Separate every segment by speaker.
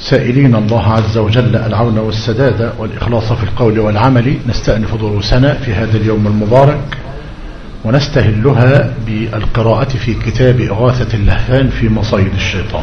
Speaker 1: سائلين الله عز وجل العون والسداد والإخلاص في القول والعمل، نستأنف دروسنا في هذا اليوم المبارك ونستهلها بالقراءة في كتاب إغاثة اللهفان في مصايد الشيطان.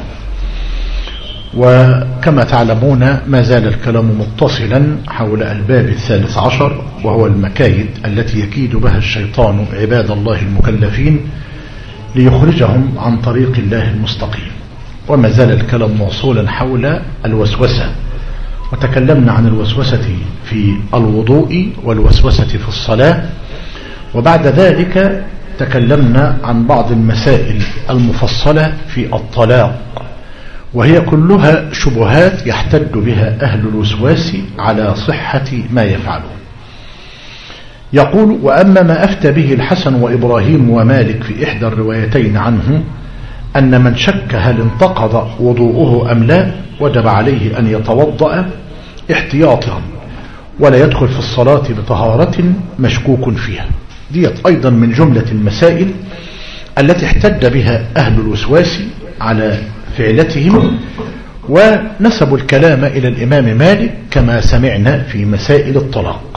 Speaker 1: وكما تعلمون ما زال الكلام متصلا حول الباب 13، وهو المكايد التي يكيد بها الشيطان عباد الله المكلفين ليخرجهم عن طريق الله المستقيم. وما زال الكلام موصولا حول الوسوسة، وتكلمنا عن الوسوسة في الوضوء والوسوسة في الصلاة، وبعد ذلك تكلمنا عن بعض المسائل المفصلة في الطلاق، وهي كلها شبهات يحتج بها أهل الوسواس على صحة ما يفعلون. يقول: وأما ما أفتى به الحسن وإبراهيم ومالك في إحدى الروايتين عنه أن من شك هل انتقض وضوءه أم لا وجب عليه أن يتوضأ احتياطا ولا يدخل في الصلاة بطهارة مشكوك فيها. ديت أيضا من جملة المسائل التي احتج بها أهل الوسواس على فعلتهم، ونسبوا الكلام إلى الإمام مالك كما سمعنا في مسائل الطلاق.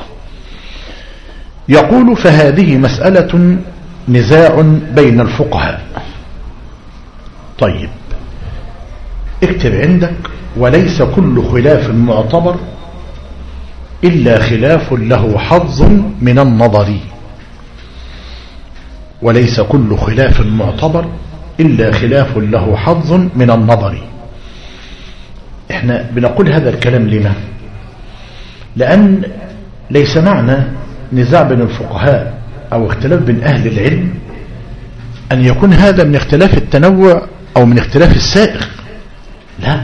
Speaker 1: يقول: فهذه مسألة نزاع بين الفقهاء. طيب، اكتب عندك: وليس كل خلاف معتبر إلا خلاف له حظ من النظر. وليس كل خلاف معتبر إلا خلاف له حظ من النظر. احنا بنقول هذا الكلام لما؟ لأن ليس معنى نزاع بين الفقهاء أو اختلاف بين أهل العلم أن يكون هذا من اختلاف التنوع أو من اختلاف السائغ. لا،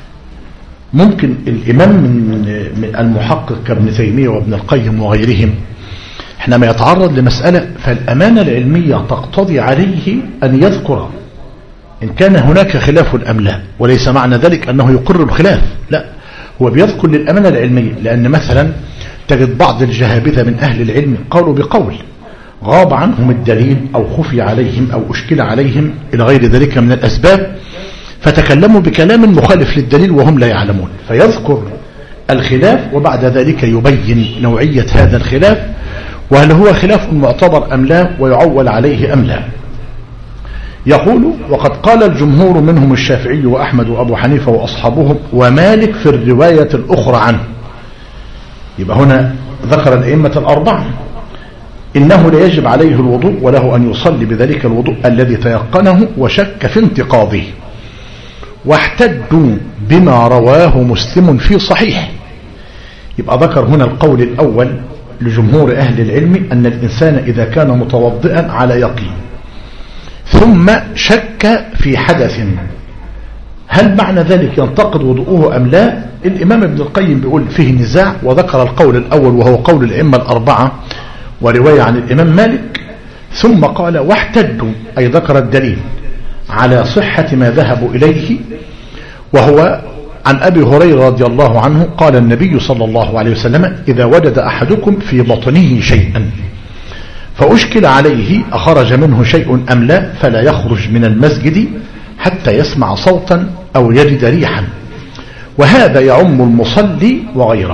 Speaker 1: ممكن الإمام من المحقق كابن تيمية وابن القيم وغيرهم حينما يتعرض لمسألة فالأمانة العلمية تقتضي عليه أن يذكر إن كان هناك خلاف أم لا، وليس معنى ذلك أنه يقر بخلاف، لا، هو بيذكر للأمانة العلمية. لأن مثلا تجد بعض الجهابذة من أهل العلم قالوا بقول غاب عنهم الدليل أو خفي عليهم أو أشكل عليهم إلى غير ذلك من الأسباب، فتكلموا بكلام مخالف للدليل وهم لا يعلمون، فيذكر الخلاف وبعد ذلك يبين نوعية هذا الخلاف وهل هو خلاف معتبر أم لا ويعول عليه أم لا. يقول: وقد قال الجمهور منهم الشافعي وأحمد وأبو حنيفة وأصحابهم ومالك في الرواية الأخرى عنه. يبقى هنا ذكر الأئمة الأربعة إنه لا يجب عليه الوضوء وله أن يصلي بذلك الوضوء الذي تيقنه وشك في انتقاضه، واحتجوا بما رواه مسلم في صحيح. يبقى ذكر هنا القول الأول لجمهور أهل العلم أن الإنسان إذا كان متوضئا على يقين ثم شك في حدث هل معنى ذلك ينتقض وضوءه أم لا؟ الإمام ابن القيم بيقول فيه نزاع، وذكر القول الأول وهو قول الأئمة الأربعة ورواية عن الإمام مالك، ثم قال: واحتجوا، أي ذكر الدليل على صحة ما ذهبوا إليه، وهو عن أبي هريرة رضي الله عنه قال النبي صلى الله عليه وسلم: إذا وجد أحدكم في بطنه شيئا فأشكل عليه أخرج منه شيء أم لا فلا يخرج من المسجد حتى يسمع صوتا أو يجد ريحا، وهذا يعم المصلي وغيره.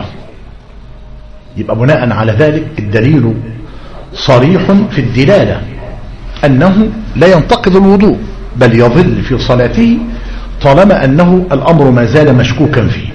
Speaker 1: يبقى بناء على ذلك الدليل صريح في الدلالة أنه لا ينتقض الوضوء بل يظل في صلاته طالما أنه الأمر ما زال مشكوكا فيه.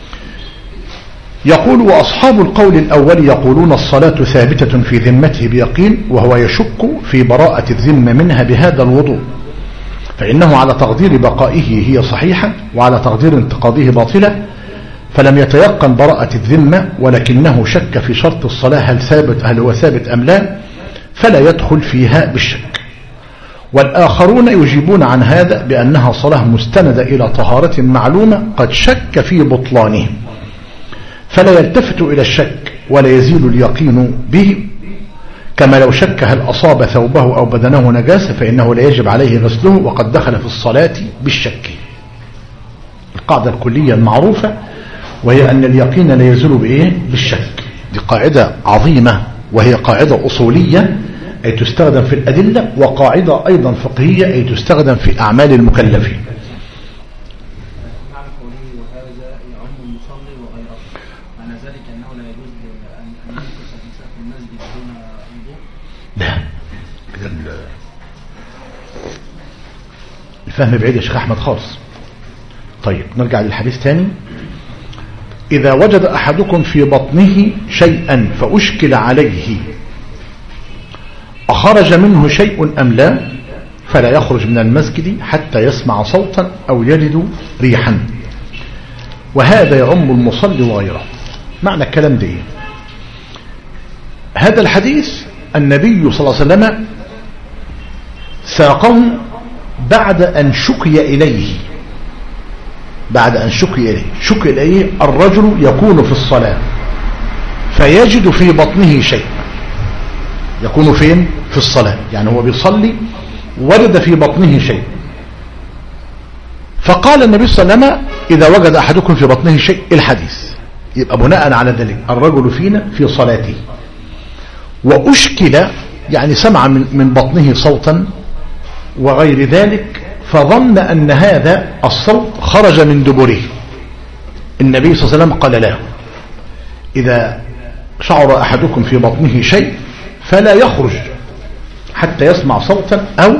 Speaker 1: يقول: وأصحاب القول الأول يقولون الصلاة ثابتة في ذمته بيقين، وهو يشك في براءة الذمة منها بهذا الوضوء، فإنه على تقدير بقائه هي صحيحة وعلى تقدير انتقاضه باطلة، فلم يتيقن براءة الذمة ولكنه شك في شرط الصلاة هل هو ثابت أم لا، فلا يدخل فيها بالشك. والآخرون يجيبون عن هذا بأنها صلاة مستندة إلى طهارة معلومة قد شك في بطلانه، فلا يلتفت إلى الشك ولا يزيل اليقين به، كما لو شك هل أصاب ثوبه أو بدنه نجاسة فإنه لا يجب عليه غسله وقد دخل في الصلاة بالشك. القاعدة الكلية المعروفة وهي أن اليقين لا يزول بإيه؟ بالشك. دي قاعدة عظيمة وهي قاعدة أصولية أي تستخدم في الأدلة، وقاعدة أيضا فقهية أي تستخدم في أعمال المكلفين.
Speaker 2: وهذا يعم المصلي وغيره، معنى ذلك أنه لا يجوز أن يمكث الإنسان في المسجد دون وضوء؟
Speaker 1: لا، الفهم بعيد يا شيخ أحمد خالص. طيب نرجع للحديث تاني. إذا وجد أحدكم في بطنه شيئا فأشكل عليه أخرج منه شيء أم لا فلا يخرج من المسجد حتى يسمع صوتا أو يجد ريحا، وهذا يعم المصلي وغيره. معنى الكلام ده إيه؟ هذا الحديث النبي صلى الله عليه وسلم ساقه بعد أن شكي إليه، شكي إليه الرجل يكون في الصلاة فيجد في بطنه شيء. يكون فين؟ في الصلاة، يعني هو بيصلي وجد في بطنه شيء، فقال النبي صلى الله عليه وسلم إذا وجد أحدكم في بطنه شيء. الحديث يبقى بناء على ذلك الرجل فينا في صلاته وأشكل، يعني سمع من بطنه صوتا وغير ذلك، فظن أن هذا الصوت خرج من دبره. النبي صلى الله عليه وسلم قال له إذا شعر أحدكم في بطنه شيء فلا يخرج حتى يسمع صوتا أو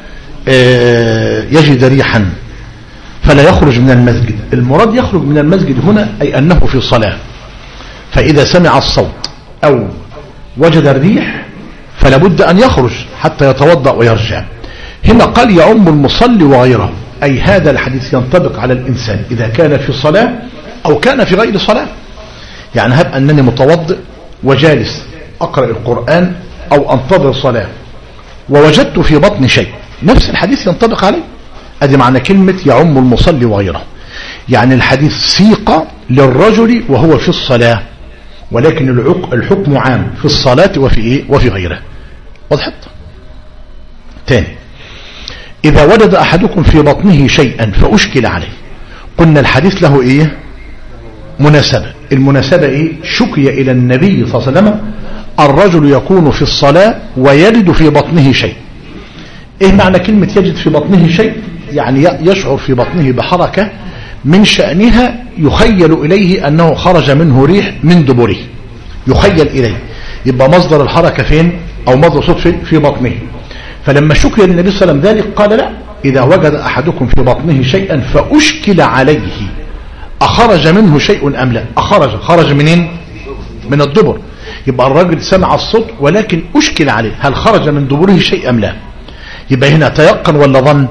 Speaker 1: يجد ريحا، فلا يخرج من المسجد. المراد يخرج من المسجد هنا أي أنه في صلاة، فإذا سمع الصوت أو وجد الريح فلا بد أن يخرج حتى يتوضأ ويرجع. هنا قال يعم المصلي وغيره، أي هذا الحديث ينطبق على الإنسان إذا كان في صلاة أو كان في غير صلاة. يعني هب أنني متوضئ وجالس أقرأ القرآن أو أنتظر صلاة ووجدت في بطن شيء، نفس الحديث ينطبق عليه. أدي معنى كلمة يعم المصلي وغيره، يعني الحديث سيق للرجل وهو في الصلاة، ولكن الحكم عام في الصلاة وفي إيه؟ وفي غيره. وضحت؟ تاني، إذا وجد أحدكم في بطنه شيئا فأشكل عليه، قلنا الحديث له إيه؟ مناسبة. المناسبة إيه؟ شكي إلى النبي صلى الله عليه وسلم الرجل يكون في الصلاة ويجد في بطنه شيء. إيه معنى كلمة يجد في بطنه شيء؟ يعني يشعر في بطنه بحركة من شأنها يخيل إليه أنه خرج منه ريح من دبره، يخيل إليه، يبقى مصدر الحركة فين؟ أو مصدر صوت في بطنه. فلما شكي النبي صلى الله عليه وسلم ذلك قال لا، إذا وجد أحدكم في بطنه شيئا فأشكل عليه أخرج منه شيء أم لا. خرج منين؟ من الدبر. يبقى الرجل سمع الصوت ولكن أشكل عليه هل خرج من دبره شيء أم لا. يبقى هنا تيقن ولا ظن؟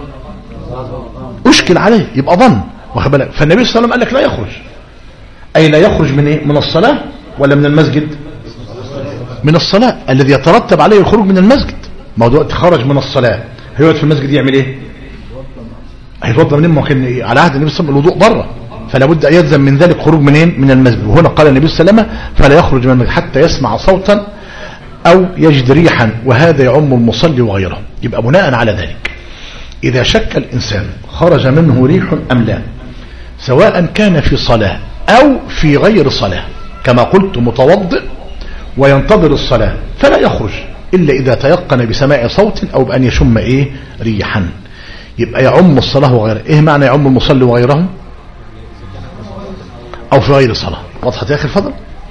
Speaker 1: أشكل عليه يبقى ظن. واخد بالك؟ فالنبي صلى الله عليه وسلم قال لك لا يخرج، أي لا يخرج من إيه؟ من الصلاة ولا من المسجد؟ من الصلاة الذي يترتب عليه الخروج من المسجد. موضوع خرج من الصلاة هيقعد في المسجد يعمل ايه؟ هيتوضا منين؟ ممكن إيه؟ على عهد النبي صلى الله عليه وسلم الوضوء بره، فلا بد ان يلزم من ذلك خروج منين؟ من المسجد. وهنا قال النبي صلى الله عليه وسلم فلا يخرج من المسجد حتى يسمع صوتا او يجد ريحا، وهذا يعم المصلي وغيره. يبقى بناء على ذلك اذا شك الانسان خرج منه ريح ام لا، سواء كان في صلاة او في غير صلاة، كما قلت متوضئ وينتظر الصلاة، فلا يخرج إلا إذا تيقن بسماع صوت أو بأن يشم إيه؟ ريحا. يبقى يعم الصلاة وغيره. إيه معنى يعم المصلي وغيره؟ أو في غير صلاة. وضحت يا أخي الفضل؟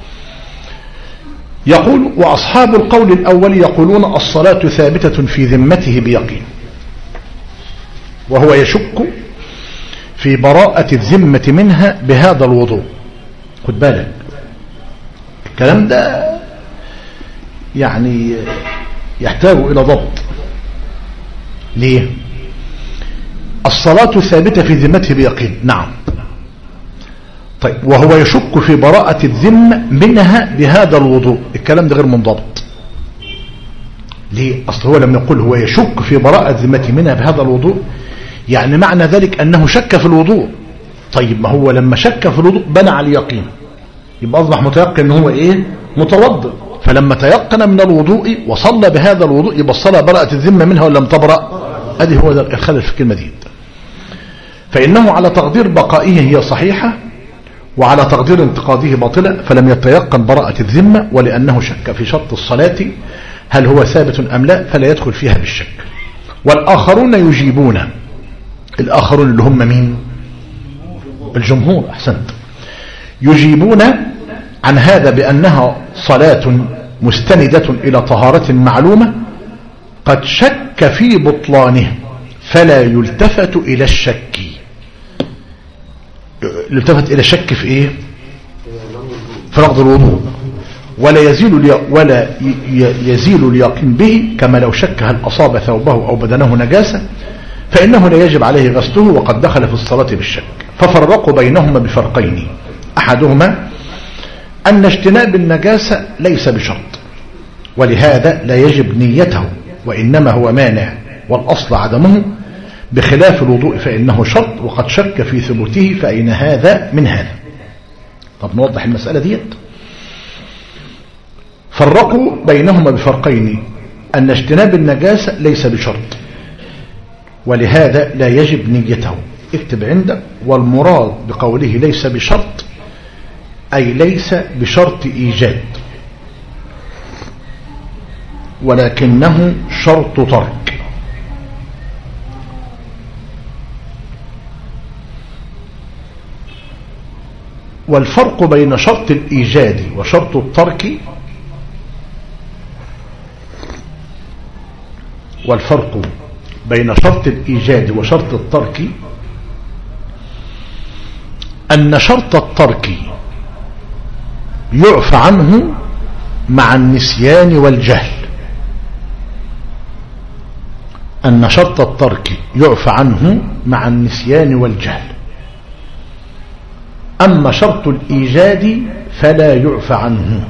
Speaker 1: يقول وأصحاب القول الأول يقولون الصلاة ثابتة في ذمته بيقين، وهو يشك في براءة الذمة منها بهذا الوضوء. خد بالك الكلام ده يعني يحتاج إلى ضبط. ليه؟ الصلاة ثابتة في ذمته بيقين، نعم. طيب وهو يشك في براءة الذمة منها بهذا الوضوء، الكلام ده غير منضبط. ليه؟ أصل هو لما يقول هو يشك في براءة الذمة منها بهذا الوضوء، يعني معنى ذلك أنه شك في الوضوء. طيب ما هو لما شك في الوضوء بنى على اليقين، يبقى أصبح متيقن أنه هو إيه؟ متوضئ. فلما تيقن من الوضوء وصلى بهذا الوضوء يبقى الصلاة براءة الذمة منها ولا لم تبرأ؟ ادي هو الخلل في الكلمة دي. فإنه على تقدير بقائه هي صحيحة، وعلى تقدير انتقاده باطلة، فلم يتيقن براءة الذمة، ولأنه شك في شرط الصلاة هل هو ثابت أم لا، فلا يدخل فيها بالشك. والآخرون يجيبون، الآخرون اللي هم مين؟ الجمهور أحسنت يجيبون عن هذا بأنها صلاة مستندة إلى طهارة معلومة قد شك في بطلانه فلا يلتفت إلى الشك. يلتفت إلى الشك في إيه؟ في نقض الوضوء. ولا يزيل اليقين به كما لو شك هل أصاب ثوبه أو بدنه نجاسة فإنه لا يجب عليه غسله وقد دخل في الصلاة بالشك. ففرقوا بينهما بفرقين أحدهما أن اجتناب النجاسة ليس بشرط ولهذا لا يجب نيته وإنما هو مانع والأصل عدمه بخلاف الوضوء فإنه شرط وقد شك في ثبوته فأين هذا من هذا. طب نوضح المسألة ديت. فرقوا بينهما بفرقين أن اجتناب النجاسة ليس بشرط ولهذا لا يجب نيته. اكتب عندك والمراد بقوله ليس بشرط أي ليس بشرط إيجاد ولكنه شرط ترك. والفرق بين شرط الإيجاد وشرط الترك أن شرط الترك يعفى عنه مع النسيان والجهل. أن شرط الترك يعفى عنه مع النسيان والجهل أما شرط الإيجاد فلا يعفى عنه.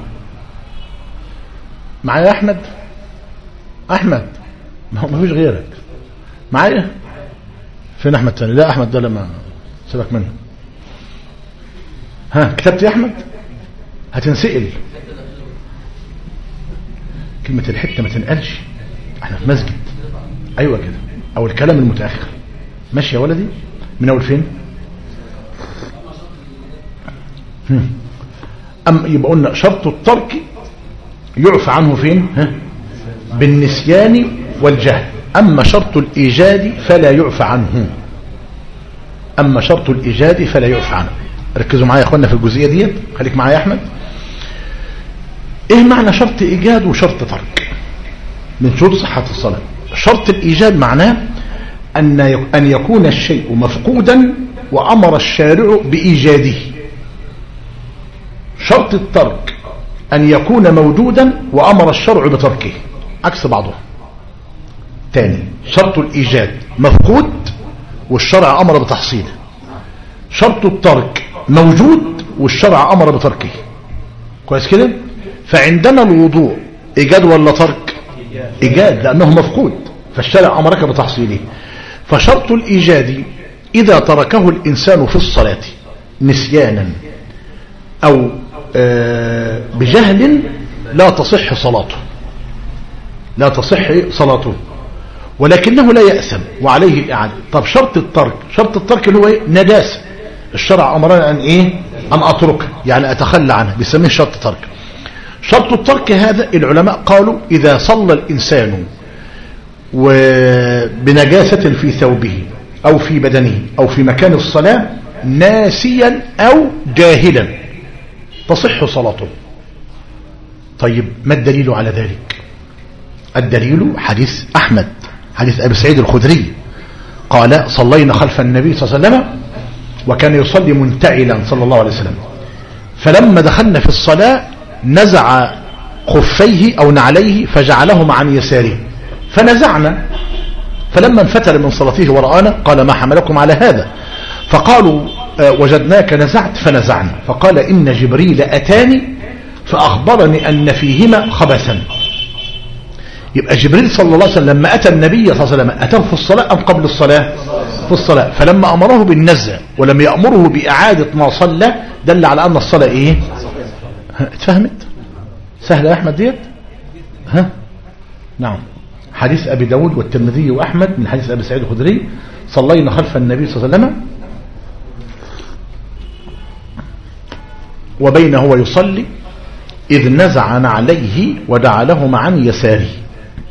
Speaker 1: معايا أحمد؟ أحمد ما فيش غيرك معايا؟ فين أحمد تاني؟ لا أحمد ده لما سيبك منه. ها كتبت يا أحمد؟ هتنسئل كلمة الحتة ما تنقلش احنا في مسجد. ايوه كده او الكلام المتأخر ماشي يا ولدي من اول فين؟ يبقى قلنا شرط الترك يعفى عنه فين؟ بالنسيان والجهل. اما شرط الايجاد فلا يعفى عنه. ركزوا معايا يا اخوانا في الجزئيه دي. خليك معايا يا احمد. ايه معنى شرط ايجاد وشرط ترك من شروط صحة الصلاة؟ شرط الايجاد معناه ان يكون الشيء مفقودا وامر الشارع بايجاده. شرط الترك ان يكون موجودا وامر الشرع بتركه عكس بعضه. تاني شرط الايجاد مفقود والشرع امر بتحصيله. شرط الترك موجود والشرع امر بتركه. كويس كده؟ فعندنا الوضوء إيجاد ولا ترك؟ إيجاد لأنه مفقود فالشرع أمرك بتحصيله. فشرط الإيجاد إذا تركه الإنسان في الصلاة نسيانا أو بجهل لا تصح صلاته ولكنه لا يأثم وعليه الإعادة. طب شرط الترك اللي هو إيه؟ نجاسة. الشرع أمرنا أن إيه؟ أن أتركه يعني أتخلى عنه بيسميه شرط ترك. شرط الترك هذا العلماء قالوا إذا صلى الإنسان بنجاسة في ثوبه أو في بدنه أو في مكان الصلاة ناسيا أو جاهلا تصح صلاته. طيب ما الدليل على ذلك؟ الدليل حديث أحمد حديث أبي سعيد الخدري قال صلينا خلف النبي صلى الله عليه وسلم وكان يصلي منتعلا صلى الله عليه وسلم فلما دخلنا في الصلاة نزع خفيه أو نعليه فجعلهما عن يساره فنزعنا فلما انفتل من صلاته ورآنا قال ما حملكم على هذا؟ فقالوا وجدناك نزعت فنزعنا. فقال إن جبريل أتاني فأخبرني أن فيهما خبثا. يبقى جبريل صلى الله عليه وسلم لما أتى النبي صلى الله عليه وسلم أتاه في الصلاة أم قبل الصلاة؟ في الصلاة. فلما أمره بالنزع ولم يأمره بإعادة ما صلى دل على أن الصلاة إيه؟ اتفهمت؟ سهلة يا أحمد ديت؟ ها؟ نعم. حديث أبي داود والترمذي وأحمد من حديث أبي سعيد الخدري صلينا خلف النبي صلى الله عليه وسلم وبينه ويصلي إذ نزع نعليه ودعلهما عن يساره.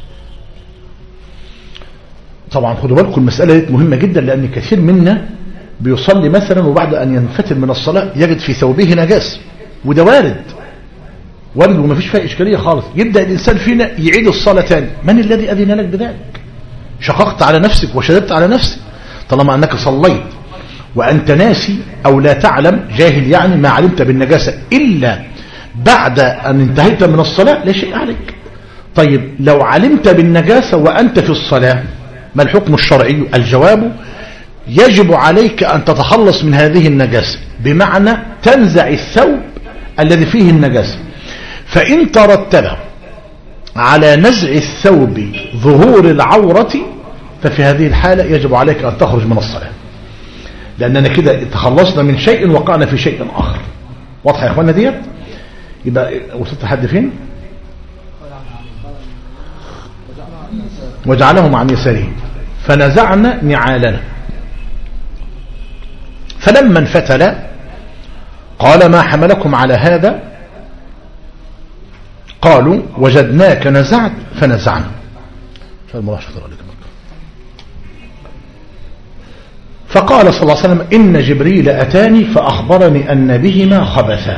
Speaker 1: طبعا خدوا بالكم المسألة دي مهمة جدا لأن كثير منا بيصلي مثلا وبعد أن ينفتل من الصلاة يجد في ثوبه نجاسة، وده وارد وما فيش فيها إشكالية خالص. يبدأ الإنسان فينا يعيد الصلاة تاني. من الذي أذن لك بذلك؟ شققت على نفسك وشددت على نفسك. طالما أنك صليت وأنت ناسي أو لا تعلم، جاهل يعني، ما علمت بالنجاسة إلا بعد أن انتهيت من الصلاة، لا شيء عليك. طيب لو علمت بالنجاسة وأنت في الصلاة، ما الحكم الشرعي؟ الجواب: يجب عليك أن تتخلص من هذه النجاسة، بمعنى تنزع الثوب الذي فيه النجاسة. فإن ترتب على نزع الثوب ظهور العورة، ففي هذه الحالة يجب عليك أن تخرج من الصلاة، لأننا كده تخلصنا من شيء وقعنا في شيء آخر. واضح يا إخواننا ديت؟ يبقى وصلت لحد فين؟ وجعلهم عن يساره فنزعنا نعالنا. فلما انفتل قال: ما حملكم على هذا؟ قالوا: وجدناك نزعت فنزعنا. فقال صلى الله عليه وسلم: إن جبريل أتاني فأخبرني أن بهما خبثا.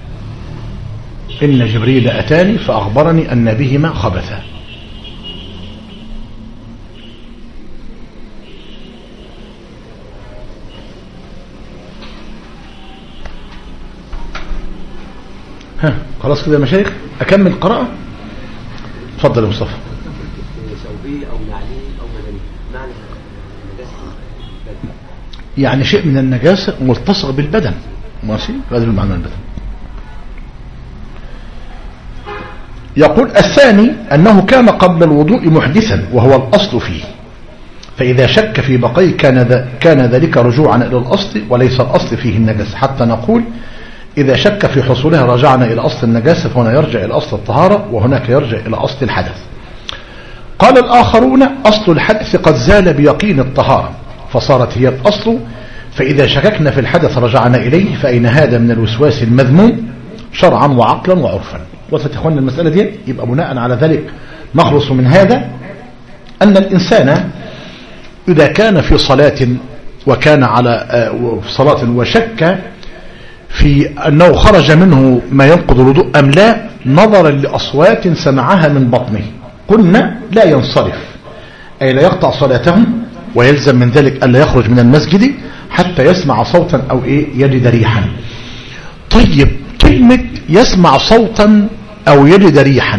Speaker 1: إن جبريل أتاني فأخبرني أن بهما خبثا. خلاص كده يا مشايخ، أكمل قراءة. تفضل يا مصطفى. يعني شيء من النجاسة ملتصق بالبدن، ماشي، هذا المعنى البدن. يقول: الثاني أنه كان قبل الوضوء محدثا وهو الأصل فيه، فإذا شك في بقيه كان ذلك رجوعا إلى الأصل وليس الأصل فيه النجاسة، حتى نقول إذا شك في حصولها رجعنا إلى أصل النجاسة، فهنا يرجع إلى أصل الطهارة وهناك يرجع إلى أصل الحدث. قال الآخرون: أصل الحدث قد زال بيقين الطهارة فصارت هي الأصل، فإذا شككنا في الحدث رجعنا إليه، فأين هذا من الوسواس المذموم شرعا وعقلا وعرفا. وصلت يا اخواننا المسألة دي؟ يبقى بناء على ذلك نخلص من هذا أن الإنسان إذا كان في صلاة وكان على صلاة وشك في أنه خرج منه ما ينقض الوضوء أم لا، نظرا لأصوات سمعها من بطنه، قلنا لا ينصرف، أي لا يقطع صلاته، ويلزم من ذلك ألا يخرج من المسجد حتى يسمع صوتا أو يجد ريحا. طيب كلمة يسمع صوتا أو يجد ريحا،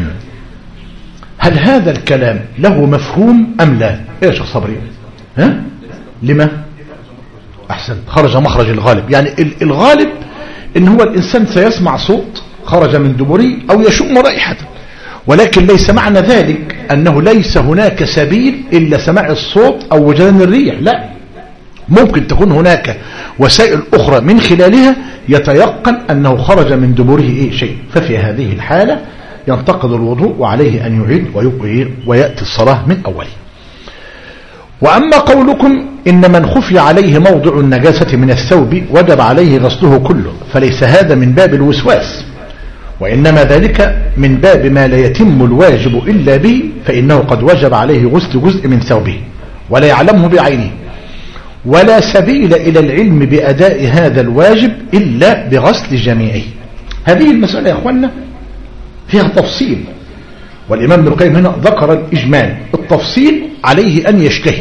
Speaker 1: هل هذا الكلام له مفهوم أم لا؟ إيه يا شيخ صبري؟ ها؟ لما؟ أحسن، خرج مخرج الغالب. يعني الغالب إن هو الإنسان سيسمع صوت خرج من دبره أو يشم رائحة، ولكن ليس معنى ذلك أنه ليس هناك سبيل إلا سماع الصوت أو وجدان الريح، لا، ممكن تكون هناك وسائل أخرى من خلالها يتيقن أنه خرج من دبره شيء، ففي هذه الحالة ينتقض الوضوء وعليه أن يعيد ويأتي الصلاة من أوله. وأما قولكم إن من خفي عليه موضع النجاسة من الثوب وجب عليه غسله كله، فليس هذا من باب الوسواس، وإنما ذلك من باب ما لا يتم الواجب إلا به، فإنه قد وجب عليه غسل جزء من ثوبه ولا يعلمه بعينه، ولا سبيل إلى العلم بأداء هذا الواجب إلا بغسل جميعه. هذه المسألة يا أخوانا فيها تفصيل، والإمام ابن القيم هنا ذكر الإجمال. التفصيل عليه أن يجتهد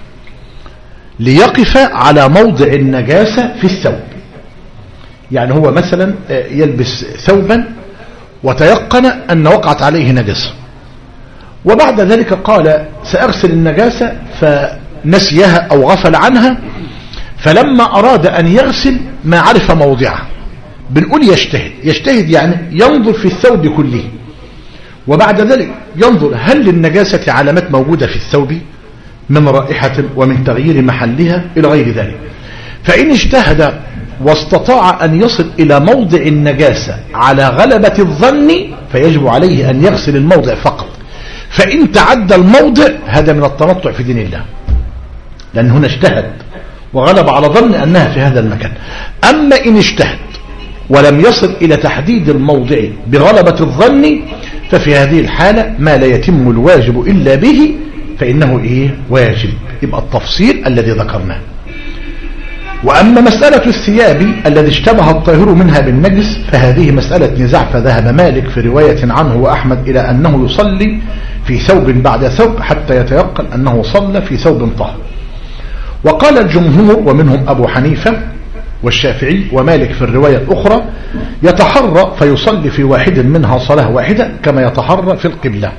Speaker 1: ليقف على موضع النجاسة في الثوب. يعني هو مثلا يلبس ثوبا وتيقن أن وقعت عليه نجاسة، وبعد ذلك قال سأغسل النجاسة فنسيها أو غفل عنها، فلما أراد أن يغسل ما عرف موضعها. بنقول يجتهد يعني ينظر في الثوب كله، وبعد ذلك ينظر هل للنجاسة علامات موجودة في الثوب من رائحة ومن تغيير محلها إلى غير ذلك. فإن اجتهد واستطاع أن يصل إلى موضع النجاسة على غلبة الظن فيجب عليه أن يغسل الموضع فقط. فإن تعدى الموضع هذا من التنطع في دين الله، لأن هنا اجتهد وغلب على ظن أنها في هذا المكان. أما إن اجتهد ولم يصل إلى تحديد الموضع بغلبة الظن، ففي هذه الحالة ما لا يتم الواجب إلا به فإنه واجب. يبقى التفصيل الذي ذكرناه. وأما مسألة الثياب الذي اشتبه الطاهر منها بالنجس فهذه مسألة نزاع، فذهب مالك في رواية عنه وأحمد إلى أنه يصلي في ثوب بعد ثوب حتى يتيقن أنه صلى في ثوب طاهر. وقال الجمهور ومنهم أبو حنيفة والشافعي ومالك في الرواية الأخرى يتحرى فيصلي في واحد منها صلاة واحدة كما يتحرى في القبلة.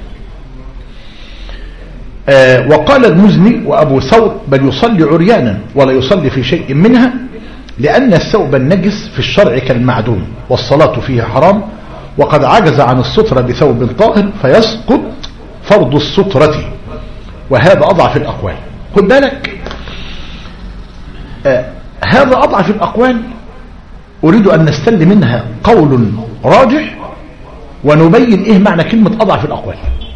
Speaker 1: وقال المزني وأبو ثور بل يصلي عريانا ولا يصلي في شيء منها، لأن الثوب النجس في الشرع كالمعدوم والصلاة فيه حرام، وقد عجز عن السترة بثوب طاهر فيسقط فرض السترة، وهذا أضعف الأقوال. خد بالك هذا أضعف الأقوال، أريد أن نستل منها قول راجح ونبين إيه معنى كلمة أضعف الأقوال.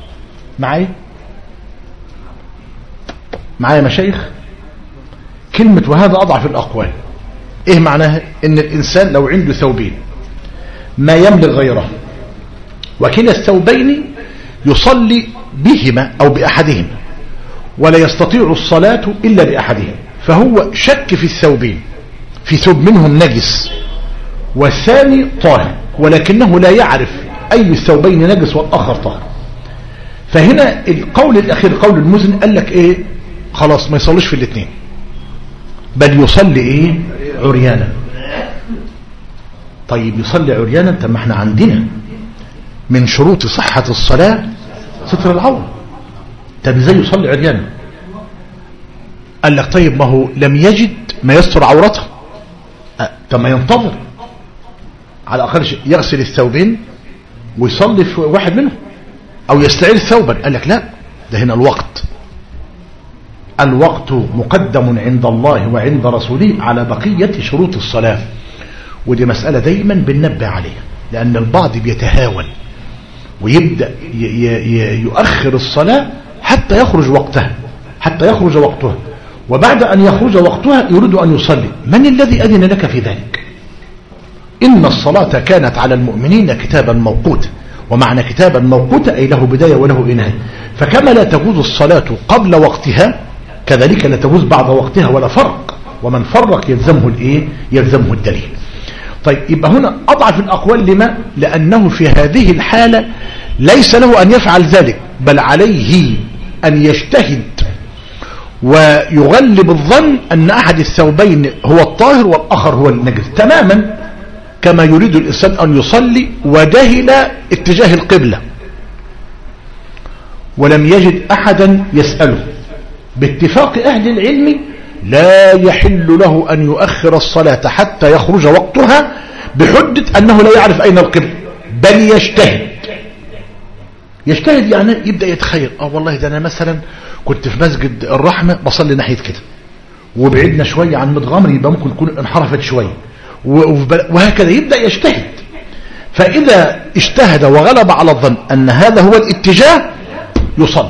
Speaker 1: معايا مشايخ؟ كلمة وهذا أضعف الأقوال إيه معناها؟ إن الإنسان لو عنده ثوبين ما يملك غيره وكلا الثوبين يصلي بهما أو بأحدهما ولا يستطيع الصلاة إلا بأحدهما، فهو شك في الثوبين، في ثوب منهم نجس والثاني طاهر ولكنه لا يعرف أي الثوبين نجس والآخر طاهر. فهنا القول الأخير قول المزن قال لك إيه؟ خلاص ما يصليش في الاثنين بل يصلي إيه؟ عريانا. طيب يصلي عريانا، طب ما احنا عندنا من شروط صحة الصلاة ستر العورة، طب ازاي يصلي عريانا؟ قال لك طيب ما هو لم يجد ما يستر عورته، طب ما ينتظر على أقل شيء يغسل الثوبين ويصلي في واحد منهم أو يستعير ثوبا. قال لك لا، ده هنا الوقت مقدم عند الله وعند رسوله على بقية شروط الصلاة، ودي مسألة دايما بننبه عليها، لأن البعض بيتهاون ويبدأ يؤخر الصلاة حتى يخرج وقتها، وبعد أن يخرج وقتها يريد أن يصلي. من الذي أذن لك في ذلك؟ إن الصلاة كانت على المؤمنين كتابا موقوتا، ومعنى كتابا موقوتا أي له بداية وله نهاية، فكما لا تجوز الصلاة قبل وقتها كذلك لا تجوز بعد وقتها ولا فرق، ومن فرق يلزمه الدليل. طيب يبقى هنا أضعف الأقوال لما؟ لأنه في هذه الحالة ليس له أن يفعل ذلك، بل عليه أن يجتهد ويغلب الظن أن أحد الثوبين هو الطاهر والآخر هو النجس، تماما كما يريد الإنسان أن يصلي وجهل اتجاه القبلة ولم يجد أحدا يسأله. باتفاق أهل العلم لا يحل له أن يؤخر الصلاة حتى يخرج وقتها بحجة أنه لا يعرف أين القبلة، بل يجتهد يعني يبدأ يتخيل والله ده أنا مثلا كنت في مسجد الرحمة بصلي ناحية كده وبعدنا شوية عن متغمر يبقى ممكن يكون انحرفت شوية وهكذا يبدأ يجتهد. فإذا اجتهد وغلب على الظن أن هذا هو الاتجاه يصلي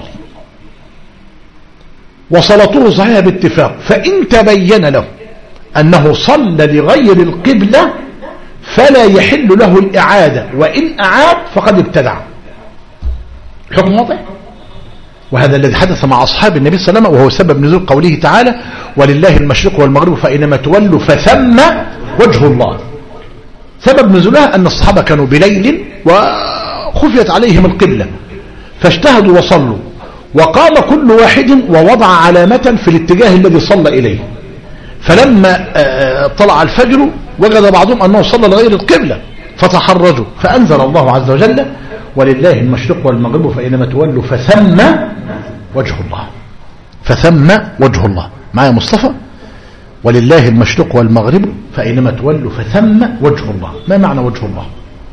Speaker 1: وصلاته صحيحة باتفاق. فإن تبين له أنه صلى لغير القبلة فلا يحل له الإعادة، وإن أعاد فقد ابتدع. الحكم واضح؟ وهذا الذي حدث مع أصحاب النبي صلى الله عليه وسلم، وهو سبب نزول قوله تعالى ولله المشرق والمغرب فإنما تولوا فثم وجه الله. سبب نزولها أن الصحابة كانوا بليل وخفيت عليهم القبلة فاجتهدوا وصلوا، وقام كل واحد ووضع علامة في الاتجاه الذي صلى إليه، فلما طلع الفجر وجد بعضهم أنه صلى لغير القبلة فتحرجوا، فأنزل الله عز وجل ولله المشرق والمغرب فإنما تولوا فثم وجه الله. معايا مصطفى؟ ولله المشرق والمغرب فإنما تولوا فثم وجه الله. ما معنى وجه الله؟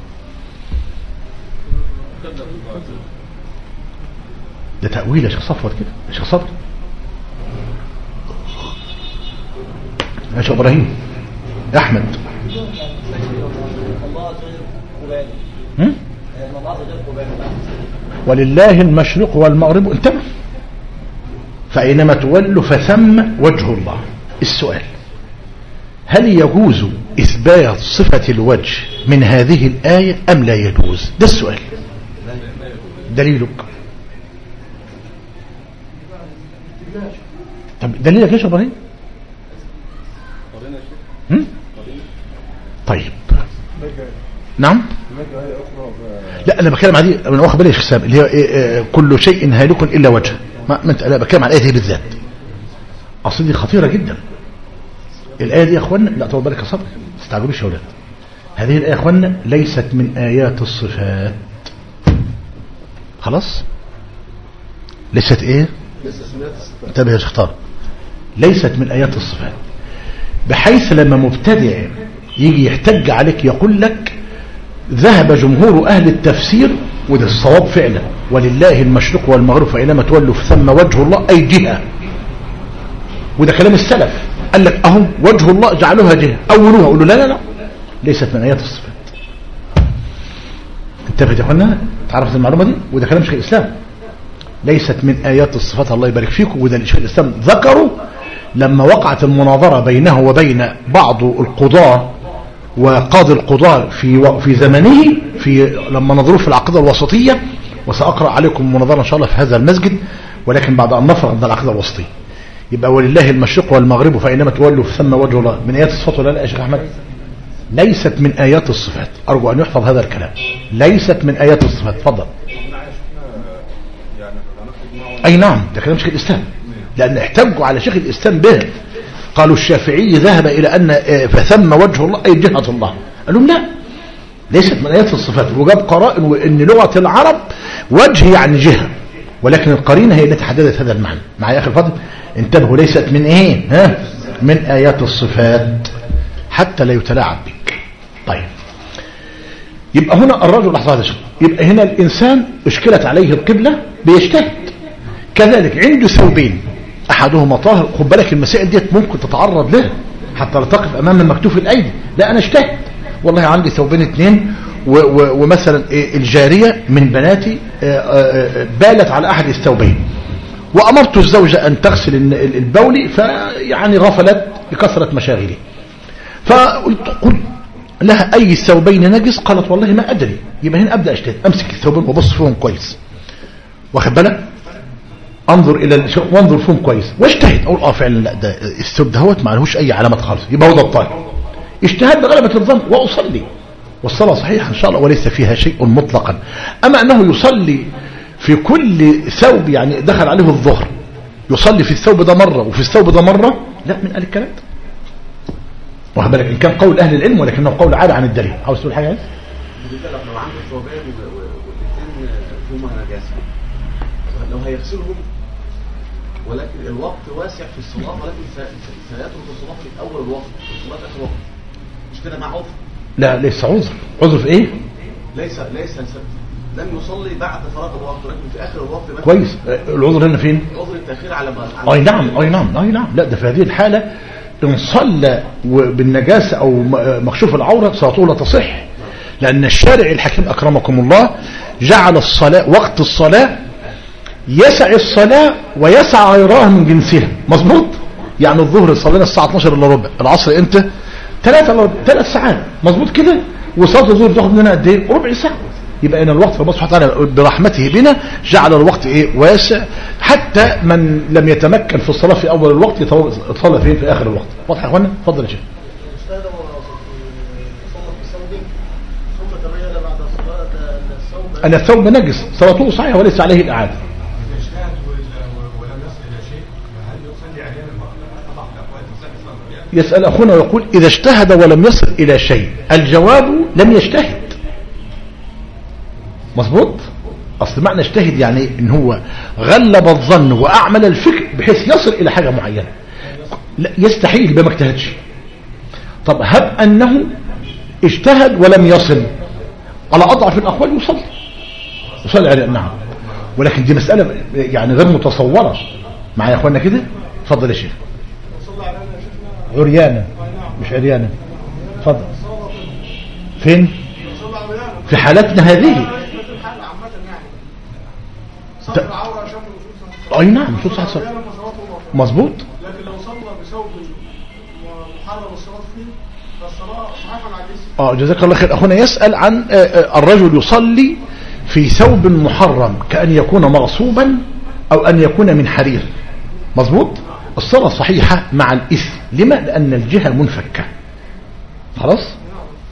Speaker 1: ده تأويل يا شيخ صفوت كده، يا شيخ صبري، يا شيخ إبراهيم، يا أحمد. ولله المشرق والمغرب انتبه فأينما تولوا فثم وجه الله. السؤال: هل يجوز إثبات صفة الوجه من هذه الآية أم لا يجوز؟ ده السؤال. دليلك؟ طب دليلك يا شيخ إبراهيم؟
Speaker 3: قرينا
Speaker 1: طيب نعم. لا انا بتكلم على دي، انا واخد بالي في الحساب اللي هي كل شيء هالك الا وجهه. ما انت، انا بتكلم على الايه دي بالذات، اصل دي خطيره جدا الايه دي يا اخوانا. لا طول بالك يا صبري، ما تستعجلوش يا اولاد. هذه الايه يا اخوانا ليست من ايات الصفات. خلاص ليست ايه؟ انتبه يا شيخ طارق، ليست من ايات الصفات، بحيث لما مبتدع يجي يحتج عليك يقول لك ذهب جمهور اهل التفسير، وده الصواب فعلا، ولله المشرق والمغرب فاينما تولوا فثم وجه الله اي جهه. وده كلام السلف، قال لك اهو وجه الله جعلوها جهه، اولوها. قولوا لا لا لا، ليست من ايات الصفات. انتبهت يا اخوانا، تعرفت المعلومه دي؟ وده كلام شيخ الاسلام، ليست من ايات الصفات. الله يبارك فيكم. وده شيخ الاسلام ذكره لما وقعت المناظره بينه وبين بعض القضاه وقاضي القضاة في زمنه، لما نظروه في العقيدة الوسطية. وسأقرأ عليكم المناظرة إن شاء الله في هذا المسجد، ولكن بعد أن نفرغ من العقيدة الوسطية. يبقى ولله المشرق والمغرب فإنما تولوا فثم وجه الله، من آيات الصفات ولا لا يا شيخ أحمد؟ ليست من آيات الصفات. أرجو أن يحفظ هذا الكلام، ليست من آيات الصفات. تفضل. أي نعم، ده كلام شيخ الإسلام، لأن احتجوا على شيخ الإسلام به. قالوا الشافعي ذهب إلى أن فثم وجه الله أي جهة الله، قال لهم لا، ليست من آيات الصفات. وجاب قرائن وإن لغة العرب وجه يعني جهة، ولكن القرينة هي التي حددت هذا المعنى. معايا يا أخي الفاضل؟ انتبهوا، ليست من إيه؟ من آيات الصفات، حتى لا يتلاعب بك. طيب، يبقى هنا الرجل، لحظة هذا، يبقى هنا الإنسان اشكلت عليه القبلة بيجتهد. كذلك عنده ثوبين، احدهما طاهر. خد بالك المسائل ديت ممكن تتعرض لها حتى لا تقف امام المكتوف الايدي. لا انا اجتهد، والله عندي ثوبين اثنين، ومثلا الجاريه من بناتي بالت على احد الثوبين، وامرت الزوجه ان تغسل البول، فيعني غفلت بكثره مشاغلي، فقلت لها اي الثوبين نجس؟ قالت والله ما ادري. يبقى هنا ابدا اجتهد، امسك الثوبين وابص فيهم كويس، واخد بالك، انظر الى وانظر فيهم كويس واجتهد، اقول فعلا لا ده الثوب دهوت ما لهوش اي علامات خالص، يبقى هو ده الطاهر. اجتهاد بغلبة الظن واصلي، والصلاه صحيحه ان شاء الله وليس فيها شيء مطلقا. اما انه يصلي في كل ثوب، يعني دخل عليه الظهر يصلي في الثوب ده مره وفي الثوب ده مره، لا من قال الكلام ده، واخد بالك، ان كان قول اهل العلم، ولكنه قول عاد عن الدليل. عاوز تقول حاجه؟ لو
Speaker 3: عنده ثوبين والاثنين فيهما نجاسه، لو هيغسلهم، ولكن الوقت واسع في الصلاة، ولكن سيترك الصلاة في أول الوقت، الصلاة في آخر الوقت، مش كده مع عذر؟
Speaker 1: لا ليس عذر. عذر في إيه؟
Speaker 3: ليس لم يصلي بعد فراغ الوقت، ولكن في آخر الوقت.
Speaker 1: كويس. العذر هنا فين؟
Speaker 3: عذر التأخير على
Speaker 1: أي نعم. لا ده في هذه الحالة إن صلى بالنجاسة أو مكشوف العورة صلاته لا تصح، لأن الشارع الحكيم أكرمكم الله جعل الصلاة، وقت الصلاة يسع الصلاة ويسع غيرها من جنسها. مظبوط؟ يعني الظهر صلينا الساعة 12 الا ربع، العصر امتى؟ 3 ساعات، مظبوط كده؟ وصلاة الظهر تاخد منها قد ايه؟ ربع ساعة. يبقى ان الوقت ربنا سبحانه وتعالى برحمته بنا جعل الوقت ايه؟ واسع، حتى من لم يتمكن في الصلاة في اول الوقت يتصلى فين؟ في اخر الوقت. واضح يا اخوانا؟ اتفضل يا شيخ. أن الثوب نجس، صلاته صحيحة وليس عليه الإعادة. يسأل أخونا ويقول إذا اجتهد ولم يصل إلى شيء، الجواب لم يجتهد. مظبوط؟ أصل معنى اجتهد يعني إن هو غلب الظن وأعمل الفكر بحيث يصل إلى حاجة معينة. لا يستحيل بما اجتهدش. طب هب أنه اجتهد ولم يصل، على أضعف الأقوال يصلي عليه. نعم، ولكن دي مسألة يعني غير متصورة. معايا يا أخوانا كده؟ اتفضل يا شيخ. عريانا مش عريانا. اتفضل. فين؟ في حالتنا هذه. اي نعم، صوت صح. مظبوط.
Speaker 4: لكن لو صلى بثوب محرم الصلاه فيه فالصلاه صحيحه على الجسم.
Speaker 1: جزاك الله خير. اخونا يسأل عن الرجل يصلي في ثوب محرم كأن يكون مغصوبا او ان يكون من حرير. مظبوط. الصلاة صحيحة مع الإثم. لما؟ لأن الجهة منفكة. خلاص؟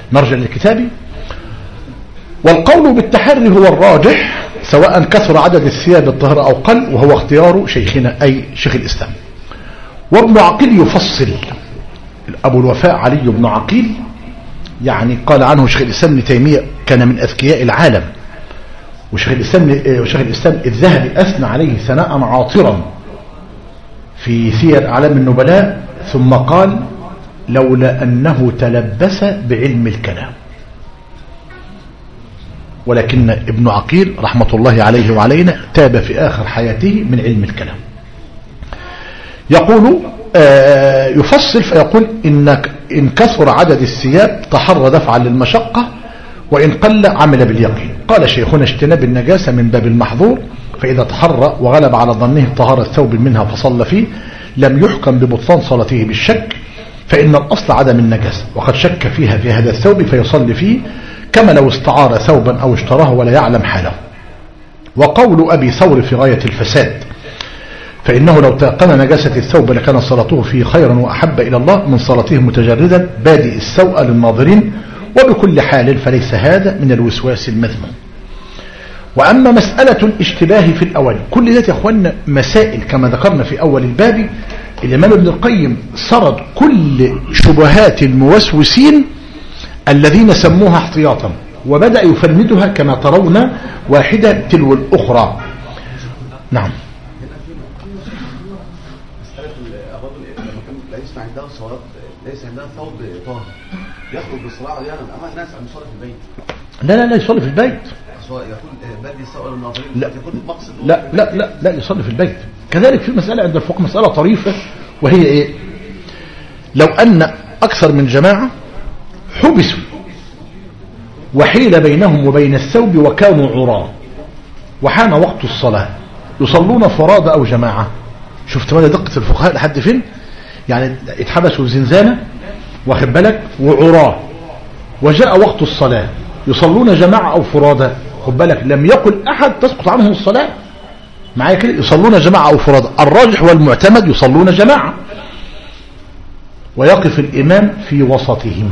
Speaker 1: نرجع للكتاب. والقول بالتحري هو الراجح سواء كثر عدد الثياب الطاهرة أو قل، وهو اختيار شيخنا أي شيخ الإسلام. وابن عقيل يفصل، أبو الوفاء علي بن عقيل يعني قال عنه شيخ الإسلام ابن تيمية كان من أذكياء العالم، وشيخ الإسلام الذهبي أثنى عليه ثناء عاطرا في سير أعلام النبلاء، ثم قال لولا أنه تلبس بعلم الكلام. ولكن ابن عقيل رحمة الله عليه وعلينا تاب في آخر حياته من علم الكلام. يقول يفصل فيقول إن كثر عدد الثياب تحرى دفعا للمشقة، وإن قل عمل باليقين. قال شيخنا اجتناب النجاسة من باب المحظور، فإذا تحرى وغلب على ظنه طهارة ثوب منها فصلى فيه لم يحكم ببطلان صلاته بالشك، فإن الأصل عدم النجاسة، وقد شك فيها في هذا الثوب فيصلي فيه كما لو استعار ثوبا أو اشتراه ولا يعلم حاله. وقول أبي ثور في غاية الفساد، فإنه لو تيقن نجاسة الثوب لكان صلاته فيه خيرا وأحب إلى الله من صلاته متجردا بادئ السوء للناظرين، وبكل حال فليس هذا من الوسواس المذموم. وأما مسألة الاشتباه في الأواني، كل ذات يا أخوانا مسائل كما ذكرنا في أول الباب. الإمام ابن القيم سرد كل شبهات الموسوسين الذين سموها احتياطا، وبدأ يفندها كما ترون واحدة تلو الأخرى. نعم.
Speaker 3: مسألة الرجل لما كان ليس عندها صلاة، ليس عندها ثوب طاهر، يخرج بالصلاة يعني أمام الناس أن يصلي في البيت.
Speaker 1: لا يصلي في البيت.
Speaker 3: يكون بدي السؤال الناظرين. يكون المقصد
Speaker 1: لا يصلي في البيت. كذلك في مسألة عند الفقهاء مسألة طريفة، وهي إيه؟ لو أن أكثر من جماعة حبسوا وحيل بينهم وبين الثوب وكانوا عراة وحان وقت الصلاة، يصلون فرادى أو جماعة؟ شفت ماذا دقة الفقهاء لحد فين؟ يعني اتحبسوا زنزانة واخد بالك وعراة، وجاء وقت الصلاة، يصلون جماعة أو فرادى؟ خد بالك لم يقل أحد تسقط عنهم الصلاة معايا كده، يصلون جماعة أو فرادى. الراجح والمعتمد يصلون جماعة، ويقف الإمام في وسطهم،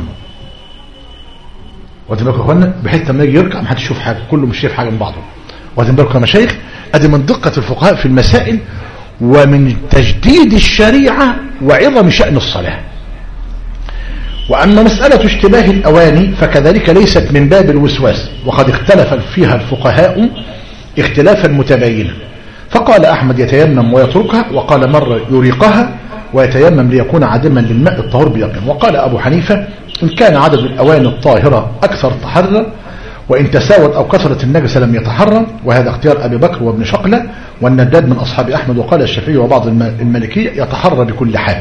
Speaker 1: واخدين بالكم يا اخوانا، بحيث لما يجي يركع ما حدش يشوف حاجه، كله مش شايف حاجه من بعضه. واخدين بالكم يا مشايخ؟ ادي من دقه الفقهاء في المسائل، ومن تجديد الشريعه وعظم شأن الصلاه. واما مساله اشتباه الاواني فكذلك ليست من باب الوسواس، وقد اختلف فيها الفقهاء اختلافا متباينا. فقال احمد يتيمم ويتركها، وقال مره يريقها ويتيمم ليكون عادما للماء الطهور بيقين. وقال ابو حنيفه إن كان عدد الأواني الطاهرة أكثر تحرى، وإن تساوت أو كثرت النجسة لم يتحرى، وهذا اختيار أبي بكر وابن شقلة والنداد من أصحاب أحمد. وقال الشافعي وبعض المالكية يتحرى بكل حال.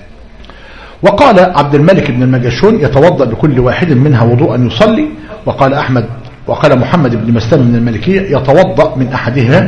Speaker 1: وقال عبد الملك بن المجاشون يتوضأ بكل واحد منها وضوءا يصلي. وقال أحمد وقال محمد بن مسلم من المالكية يتوضأ من أحدهما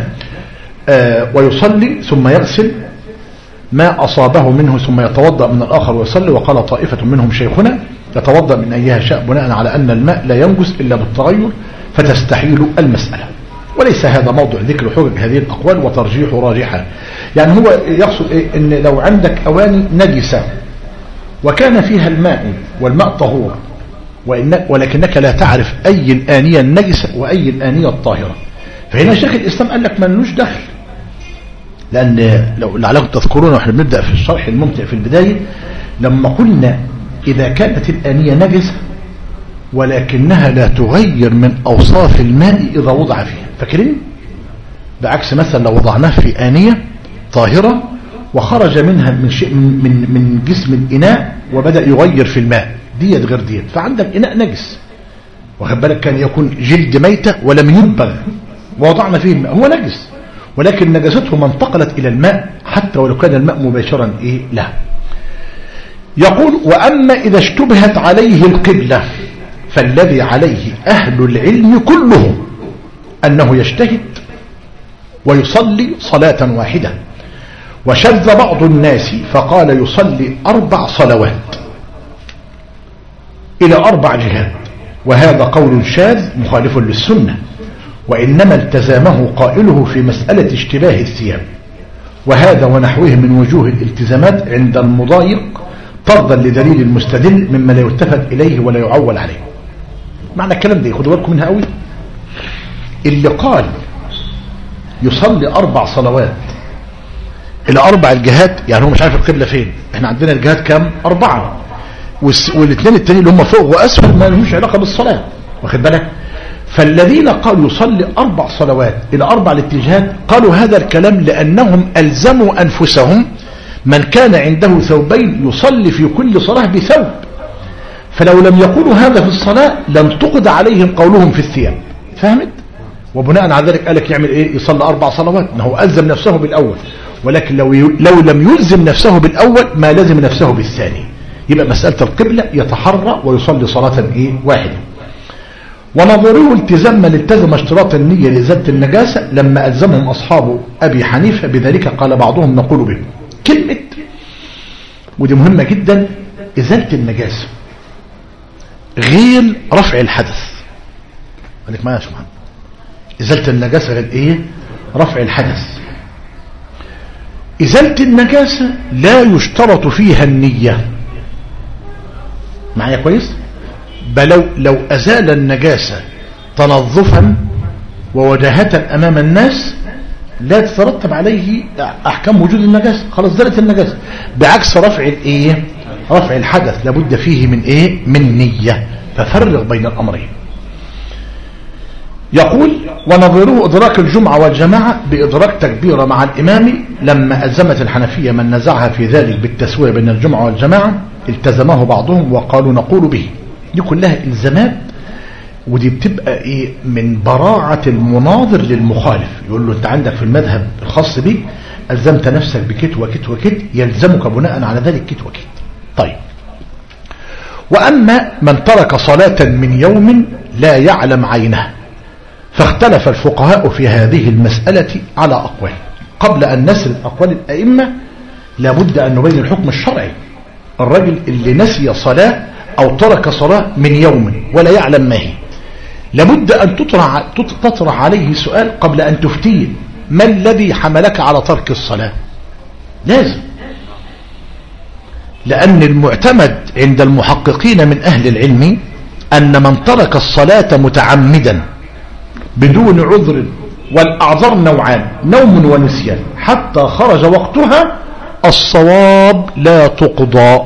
Speaker 1: ويصلي ثم يغسل ما أصابه منه ثم يتوضأ من الآخر ويصلي. وقال طائفة منهم شيخنا يتوضأ من أيها شاء بناء على أن الماء لا ينجس إلا بالتغير فتستحيل المسألة. وليس هذا موضع ذكر حجج هذه الأقوال وترجيح راجحة. يعني هو يقصد إيه؟ إن لو عندك أواني نجسة وكان فيها الماء والماء طهور، ولكنك لا تعرف أي الآنية النجسة وأي الآنية الطاهرة، فهنا شيخ الإسلام قال لك ملوش دخل. لأن لو لعلكم تذكرون وإحنا بنبدأ في الشرح الممتع في البداية لما قلنا إذا كانت الآنية نجسة ولكنها لا تغير من أوصاف الماء إذا وضع فيها، فاكرين؟ بعكس مثلا لو وضعناه في آنية طاهرة وخرج منها من شيء من جسم الإناء وبدأ يغير في الماء، ديت غير ديت. فعندك إناء نجس واخد بالك كان يكون جلد ميتة ولم ينبغ ووضعنا فيه الماء، هو نجس ولكن نجسته ما انتقلت إلى الماء حتى ولو كان الماء مباشرا له. يقول وأما إذا اشتبهت عليه القبلة فالذي عليه أهل العلم كلهم أنه يجتهد ويصلي صلاة واحدة. وشذ بعض الناس فقال يصلي 4 صلوات إلى 4 جهات، وهذا قول شاذ مخالف للسنة، وإنما التزامه قائله في مسألة اشتباه الثياب، وهذا ونحوه من وجوه الالتزامات عند المضايق طردا لدليل المستدل مما لا يلتفت إليه ولا يعول عليه. معنى الكلام ده خدوا بالكم منها قوي. اللي قال يصلي 4 صلوات الى 4 الجهات، يعني هو مش عارف القبلة فين. احنا عندنا الجهات كام؟ 4، والاثنين التانيين اللي هم فوق واسفل ما لهمش علاقة بالصلاة، واخد بالك؟ فالذين قالوا يصلي 4 صلوات الى 4 الاتجاهات قالوا هذا الكلام لانهم الزموا انفسهم من كان عنده ثوبين يصلي في كل صلاة بثوب، فلو لم يقولوا هذا في الصلاة لم تقض عليهم قولهم في الثياب. فهمت؟ وبناء على ذلك قالك يعمل ايه؟ يصلي 4 صلوات. انه الزم نفسه بالاول، ولكن لو لم يلزم نفسه بالاول ما لزم نفسه بالثاني. يبقى مسألة القبلة يتحرى ويصلي صلاة ايه؟ واحدة. ونظروا التزام من التزم اشتراط النية لإزالة النجاسة لما ألزمهم أصحاب أبي حنيفة بذلك قال بعضهم نقول به. كلمة ودي مهمة جدا، إزالة النجاسة غير رفع الحدث. قالك ما يا شو محمد، إزالة النجاسة غير إيه؟ رفع الحدث. إزالة النجاسة لا يشترط فيها النية. معايا كويس؟ بل لو أزال النجاسة تنظفا ووجاهة أمام الناس لا تترتب عليه أحكام وجود النجاسة، خلاص زالت النجاسة. بعكس رفع الإيه؟ رفع الحدث لابد فيه من إيه؟ من نية. ففرق بين الأمرين. يقول ونظيره إدراك الجمعة والجماعة بإدراك تكبيرة مع الإمام لما ألزمت الحنفية من نزعها في ذلك بالتسوية بين الجمعة والجماعة التزمه بعضهم وقالوا نقول به. دي كلها إلزامات، ودي بتبقى إيه؟ من براعة المناظر للمخالف. يقول له أنت عندك في المذهب الخاص بك ألزمت نفسك بكت وكت وكت، يلزمك بناء على ذلك كت وكت. طيب، وأما من ترك صلاة من يوم لا يعلم عينها فاختلف الفقهاء في هذه المسألة على أقوال. قبل أن نسرد أقوال الأئمة لابد أن نبين الحكم الشرعي. الرجل اللي نسي صلاة أو ترك صلاة من يوم ولا يعلم ما هي لابد أن تطرح عليه سؤال قبل أن تفتيه: ما الذي حملك على ترك الصلاة؟ لازم، لأن المعتمد عند المحققين من أهل العلم أن من ترك الصلاة متعمدا بدون عذر، والأعذار نوعان: نوم ونسيان، حتى خرج وقتها الصواب لا تقضى.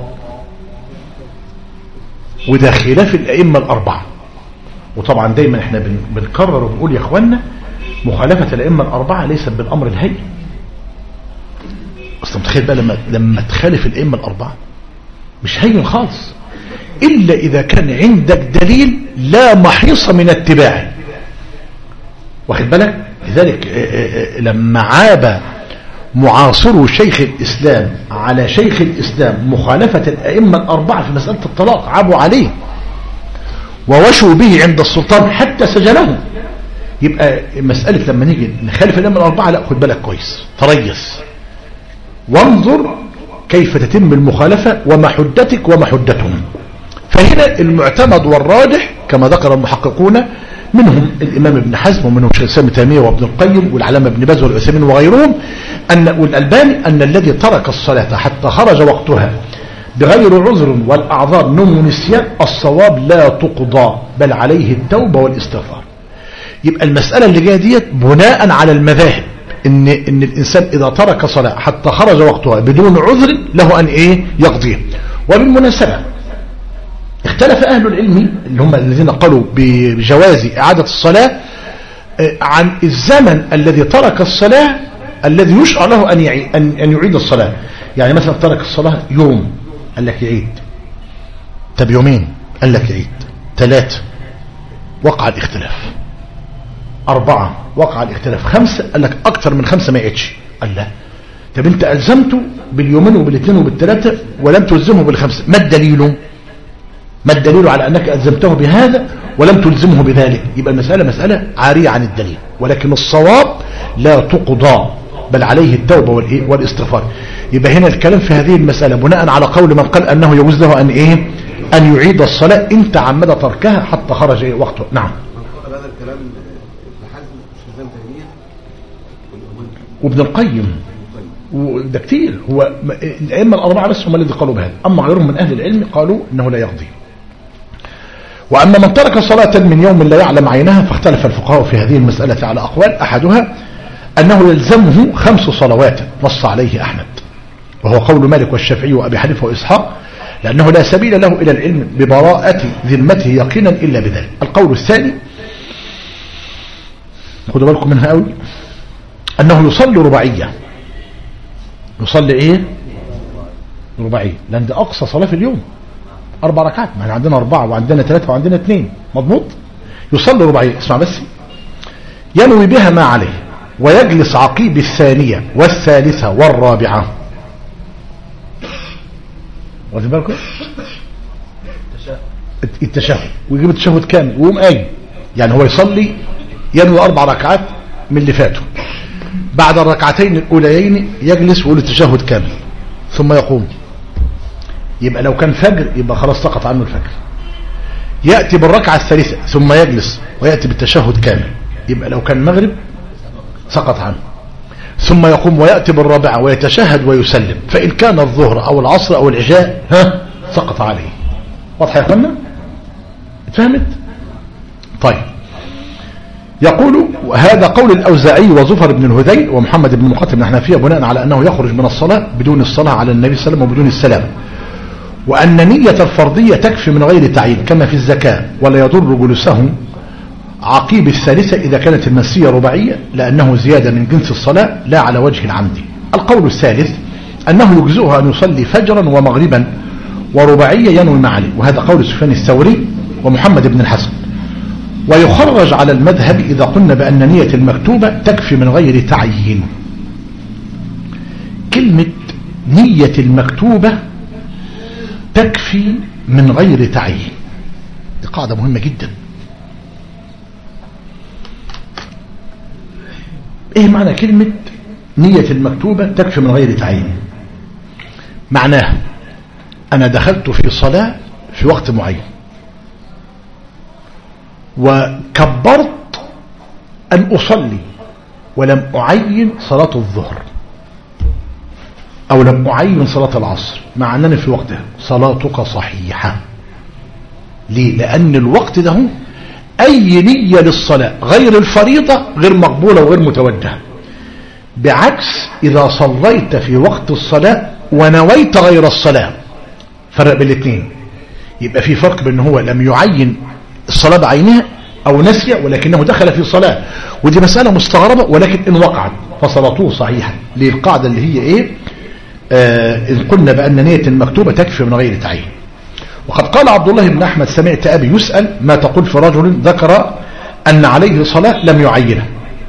Speaker 1: وده خلاف الأئمة الأربعة. وطبعا دايما احنا بنكرر وبنقول يا اخوانا مخالفة الأئمة الأربعة ليست بالأمر الهين. اصلا متخيل بقى لما تخالف الأئمة الأربعة مش هين خالص، إلا إذا كان عندك دليل لا محيص من اتباعه، واخد بالك؟ لذلك لما عاب معاصرو شيخ الإسلام على شيخ الإسلام مخالفة الأئمة الأربعة في مسألة الطلاق، عابوا عليه ووشوا به عند السلطان حتى سجنهم. يبقى مسألة لما نيجي نخالف الأئمة الأربعة لا، خد بالك كويس، تريث وانظر كيف تتم المخالفة ومحدتك ومحدتهم. فهنا المعتمد والراجح كما ذكر المحققون منهم الإمام ابن حزم ومنهم شيخ الإسلام ابن تيمية وابن القيم والعلامة ابن باز والعثيمين وغيرهم والألباني أن الذي ترك الصلاة حتى خرج وقتها بغير عذر والأعذار نوم ونسيان الصواب لا تقضى بل عليه التوبة والاستغفار. يبقى المسألة اللي جايه ديت بناء على المذاهب إن الإنسان إذا ترك صلاة حتى خرج وقتها بدون عذر له أن إيه؟ يقضيه. وبالمناسبة اختلف أهل العلم اللي هم الذين قالوا بجواز إعادة الصلاة عن الزمن الذي ترك الصلاة الذي يشرع له أن يعيد الصلاة. يعني مثلا ترك الصلاة يوم قال لك يعيد، طب يومين قال لك يعيد، 3 وقع الاختلاف، 4 وقع الاختلاف، 5 قال لك أكثر من 5 ما يعيدش. قال لا، طب أنت ألزمته باليومين وبالاثنين وبالثلاثة ولم تلزمه بال5، ما الدليل؟ ما الدليل على أنك ألزمته بهذا ولم تلزمه بذلك؟ يبقى المسألة مسألة عارية عن الدليل، ولكن الصواب لا تقضى بل عليه التوبة والاستغفار. يبقى هنا الكلام في هذه المسألة بناء على قول من قال أنه يجوز له أن يعيد الصلاة إن تعمد تركها حتى خرج وقته. نعم.
Speaker 3: من قال هذا الكلام ابن حزم مش الإسلام تيمية
Speaker 1: وابن القيم وده كتير. هو الأئمة الأربعة بس هم الذين قالوا بهذا، أما غيرهم من أهل العلم قالوا أنه لا يقضي. وأما من ترك صلاة من يوم لا يعلم عينها فاختلف الفقهاء في هذه المسألة على أقوال، أحدها أنه يلزمه 5 صلوات نص عليه أحمد، وهو قول مالك والشافعي وأبي حنيفة وإسحاق، لأنه لا سبيل له إلى العلم ببراءة ذمته يقينا إلا بذلك. القول الثاني خدوا بالكم منها قوي، أنه يصلي رباعية. يصلي إيه؟ رباعية، لأن ده أقصى صلاة في اليوم 4 ركعات، ما احنا عندنا 4 وعندنا 3 وعندنا 2، مضبوط. يصلي رباعية، اسمع بس، ينوي بها ما عليه ويجلس عقيب الثانية والثالثة والرابعة. واخد بالكم؟ التشهد، ويجيب التشهد كامل ويقوم قايم، يعني هو يصلي ينوي 4 ركعات من اللي فاتوا، بعد الركعتين الأوليين يجلس ويقول التشهد كامل ثم يقوم. يبقى لو كان فجر يبقى خلاص سقط عنه الفجر. يأتي بالركعة الثالثة ثم يجلس ويأتي بالتشهد كامل، يبقى لو كان مغرب سقط عنه. ثم يقوم ويأتي بالرابعة ويتشهد ويسلم، فإن كان الظهر أو العصر أو العشاء سقط عليه. واضح يا أخوانا؟ فهمت؟ طيب، يقول وهذا قول الأوزاعي وزفر بن الهذيل ومحمد بن مقاتل بن الحنفية بناء على أنه يخرج من الصلاة بدون الصلاة على النبي صلى الله عليه وسلم وبدون السلام، وأن نية الفرضية تكفي من غير تعيين كما في الزكاة، ولا يضر جلوسه عقيب الثالثة إذا كانت المنسية رباعية، لأنه زيادة من جنس الصلاة لا على وجه العمد. القول الثالث أنه يجزئه أن يصلي فجرا ومغربا ورباعية ينوي ما عليه، وهذا قول سفيان الثوري ومحمد بن الحسن. ويخرج على المذهب إذا قلنا بأن نية المكتوبة تكفي من غير تعيين. كلمة نية المكتوبة تكفي من غير تعيين دي قاعدة مهمة جدا. ايه معنى كلمة نية المكتوبة تكفي من غير تعيين؟ معناها انا دخلت في صلاة في وقت معين وكبرت ان اصلي ولم اعين صلاة الظهر او لم اعين صلاة العصر، مع انني في وقتها، صلاتك صحيحة. ليه؟ لان الوقت ده اي نية للصلاة غير الفريضة غير مقبولة وغير متوجهة، بعكس اذا صليت في وقت الصلاة ونويت غير الصلاة. فرق بين الاثنين، يبقى في فرق بين هو لم يعين الصلاة بعينها او نسي ولكنه دخل في صلاة، ودي مسألة مستغربة، ولكن ان وقعت فصلاته صحيحة. للقاعدة اللي هي ايه؟ إن قلنا بأن نية المكتوبة تكفي من غير تعيين. وقد قال عبد الله بن أحمد سمعت أبي يسأل ما تقول في رجل ذكر أن عليه صلاة لم يعينها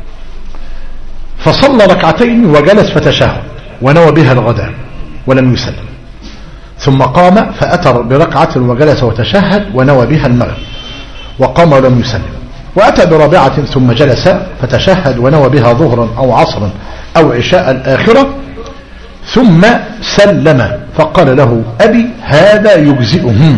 Speaker 1: فصلى ركعتين وجلس فتشهد ونوى بها الغداء ولم يسلم، ثم قام فأتى بركعة وجلس وتشهد ونوى بها المغرب وقام ولم يسلم، وأتى برابعة ثم جلس فتشهد ونوى بها ظهرا أو عصرا أو عشاء الآخرة ثم سلم، فقال له أبي هذا يجزئه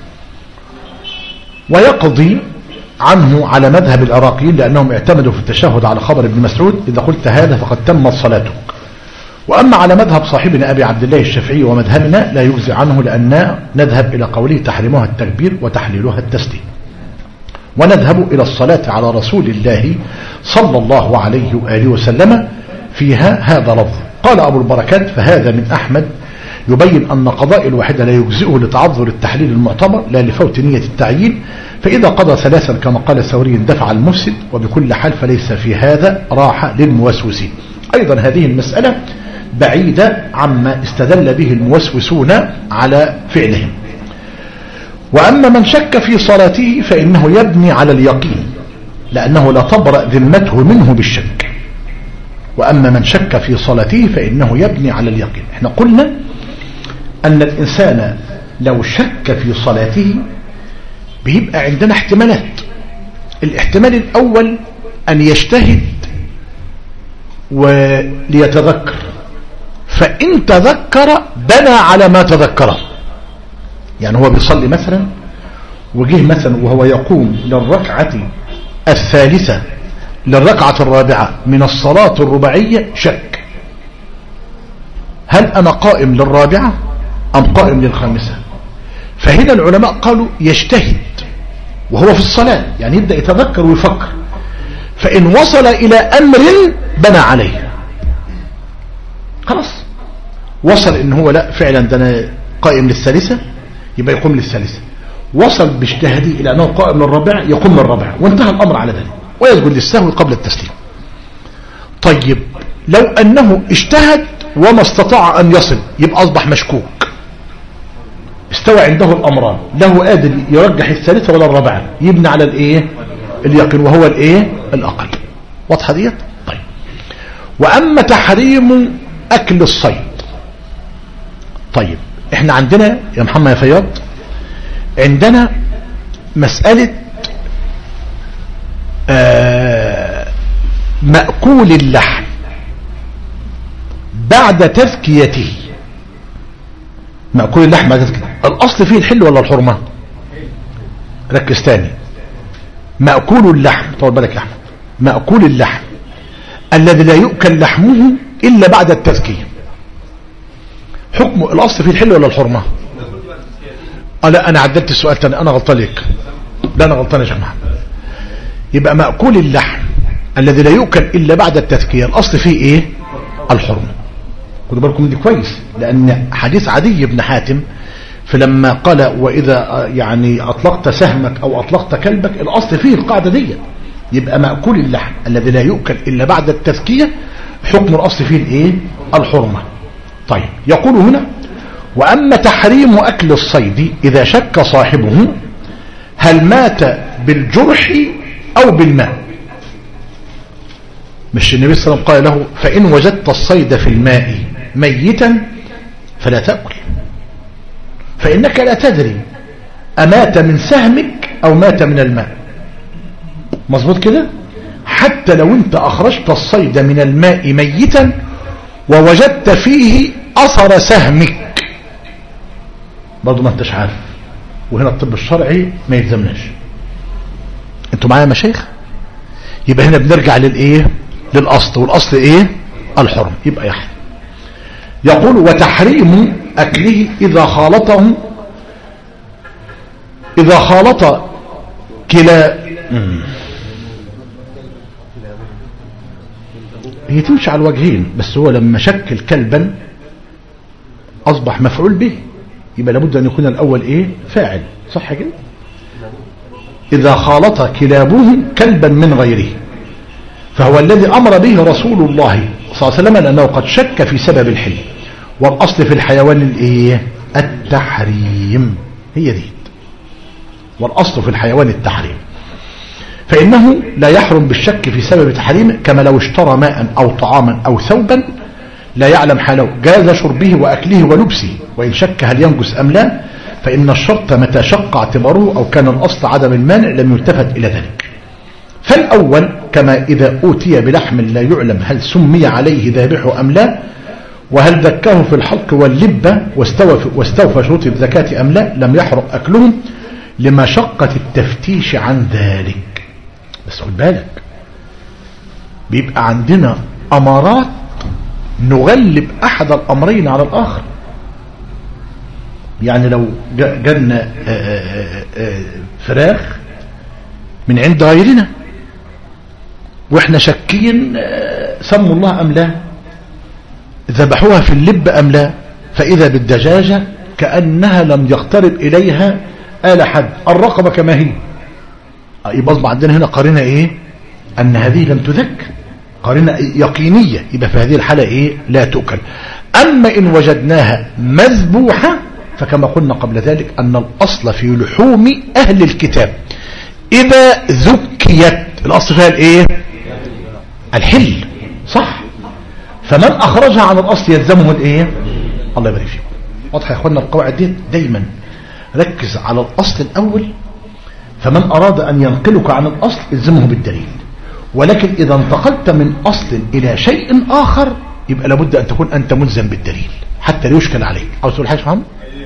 Speaker 1: ويقضي عنه على مذهب العراقيين، لأنهم اعتمدوا في التشهد على خبر ابن مسعود إذا قلت هذا فقد تمت صلاتك. وأما على مذهب صاحبنا أبي عبد الله الشافعي ومذهبنا لا يجزئ عنه، لأننا نذهب إلى قوله تحريمها التكبير وتحليلها التسليم، ونذهب إلى الصلاة على رسول الله صلى الله عليه وآله وسلم فيها هذا لفظ. قال أبو البركات فهذا من أحمد يبين أن قضاء الواحدة لا يجزئه لتعذر التحليل المعتبر لا لفوت نية التعيين، فإذا قضى ثلاثا كما قال الثوري دفع المفسد، وبكل حال فليس في هذا راحة للموسوسين. أيضا هذه المسألة بعيدة عما استدل به الموسوسون على فعلهم. وأما من شك في صلاته فإنه يبني على اليقين، لأنه لا تبرأ ذمته منه بالشك. وأما من شك في صلاته فإنه يبني على اليقين. احنا قلنا أن الإنسان لو شك في صلاته بيبقى عندنا احتمالات. الاحتمال الأول أن يجتهد وليتذكر، فإن تذكر بنى على ما تذكره. يعني هو بيصلي مثلا وجه مثلا وهو يقوم للركعة الثالثة للركعة الرابعة من الصلاة الرباعية شك، هل أنا قائم للرابعة أم قائم للخامسة؟ فهنا العلماء قالوا يجتهد وهو في الصلاة، يعني يبدأ يتذكر ويفكر. فإن وصل إلى أمر بنى عليه، خلاص وصل إن هو لا فعلا ده أنا قائم للثالثة، يبقى يقوم للثالثة. وصل باجتهاده إلى أنه قائم للرابعة، يقوم للرابعة، وانتهى الأمر على ذلك، ويسجد للسهو قبل التسليم. طيب لو أنه اجتهد وما استطاع أن يصل، يبقى أصبح مشكوك، استوى عنده الأمران، له قادر يرجح الثالثة ولا الرابعة، يبني على الإيه؟ اليقين، وهو الإيه؟ الأقل. واضحة ديت؟ طيب. وأما تحريم أكل الصيد، طيب احنا عندنا يا محمد يا فياض عندنا مسألة مأكول اللحم بعد تزكيته. مأكول اللحم بعد تزكيته، الأصل فيه الحل ولا الحرمة؟ ركز تاني. مأكول اللحم، طول بالك يا أحمد، مأكول اللحم الذي لا يؤكل لحمه إلا بعد التزكية، حكمه الأصل فيه الحل ولا الحرمة؟ لا أنا عدلت السؤال تاني، أنا غلطان لك. لا أنا غلطان يا شيخ محمد. يبقى مأكول اللحم الذي لا يؤكل إلا بعد التزكية الأصل فيه إيه؟ الحرمة. خدوا بالكم دي كويس، لأن حديث عدي بن حاتم فلما قال وإذا يعني أطلقت سهمك أو أطلقت كلبك، الأصل فيه القاعدة دي. يبقى مأكول اللحم الذي لا يؤكل إلا بعد التزكية حكم الأصل فيه الإيه؟ الحرمة. طيب يقول هنا وأما تحريم أكل الصيد إذا شك صاحبه هل مات بالجرح أو بالماء. مش النبي صلى الله عليه وسلم قال له فإن وجدت الصيد في الماء ميتا فلا تأكل، فإنك لا تدري أمات من سهمك أو مات من الماء. مظبوط كده؟ حتى لو انت أخرجت الصيد من الماء ميتا ووجدت فيه أثر سهمك برضو ما انتش عارف، وهنا الطب الشرعي ما يلزمناش. انتوا معايا يا مشايخ؟ يبقى هنا بنرجع للايه؟ للأصل، والأصل ايه؟ الحرم. يبقى يحرم. يقول وتحريم أكله إذا خالط كلا. هي تمشي على الوجهين، بس هو لما شكل كلبا أصبح مفعول به، يبقى لابد أن يكون الأول إيه؟ فاعل، صح كده؟ إذا خالط كلابه كلبا من غيره، فهو الذي أمر به رسول الله صلى الله عليه وسلم لأنه قد شك في سبب الحل، والأصل في الحيوان الإيه؟ التحريم. هي دي، والأصل في الحيوان التحريم، فإنه لا يحرم بالشك في سبب تحريمه، كما لو اشترى ماء أو طعاما أو ثوبا لا يعلم حاله جاز شربه وأكله ولبسه، وإن شك هل ينجس أم لا، فإن الشرط متى شق اعتباره أو كان الأصل عدم المانع لم يلتفت إلى ذلك. فالأول كما إذا أوتي بلحم لا يعلم هل سمي عليه ذابحه أم لا، وهل ذكاه في الحلق واللبة واستوفى شروط الزكاة أم لا، لم يحرم أكلهم لمشقة التفتيش عن ذلك. بس خد بالك، بيبقى عندنا أمارات نغلب أحد الأمرين على الآخر. يعني لو جالنا فراخ من عند غيرنا واحنا شاكين سموا الله أم لا، ذبحوها في اللب أم لا، فإذا بالدجاجة كأنها لم يقترب إليها آل حد، الرقبة كما هي، يبقى أصبح عندنا هنا قرينة إيه؟ أن هذه لم تذك، قرينة يقينية، يبقى في هذه الحالة إيه؟ لا تؤكل. أما إن وجدناها مذبوحة فكما قلنا قبل ذلك أن الأصل في لحوم أهل الكتاب إذا ذكيت الأصل فيها الإيه؟ الحل، صح؟ فمن أخرجها عن الأصل يلزمه الإيه؟ الله يبارك فيكم. واضح يا أخوانا القواعد دي؟ دايما ركز على الأصل الأول، فمن أراد أن ينقلك عن الأصل الزمه بالدليل، ولكن إذا انتقلت من أصل إلى شيء آخر يبقى لابد أن تكون أنت ملزم بالدليل حتى لا يشكل عليك. أو تقول حاجة فهم؟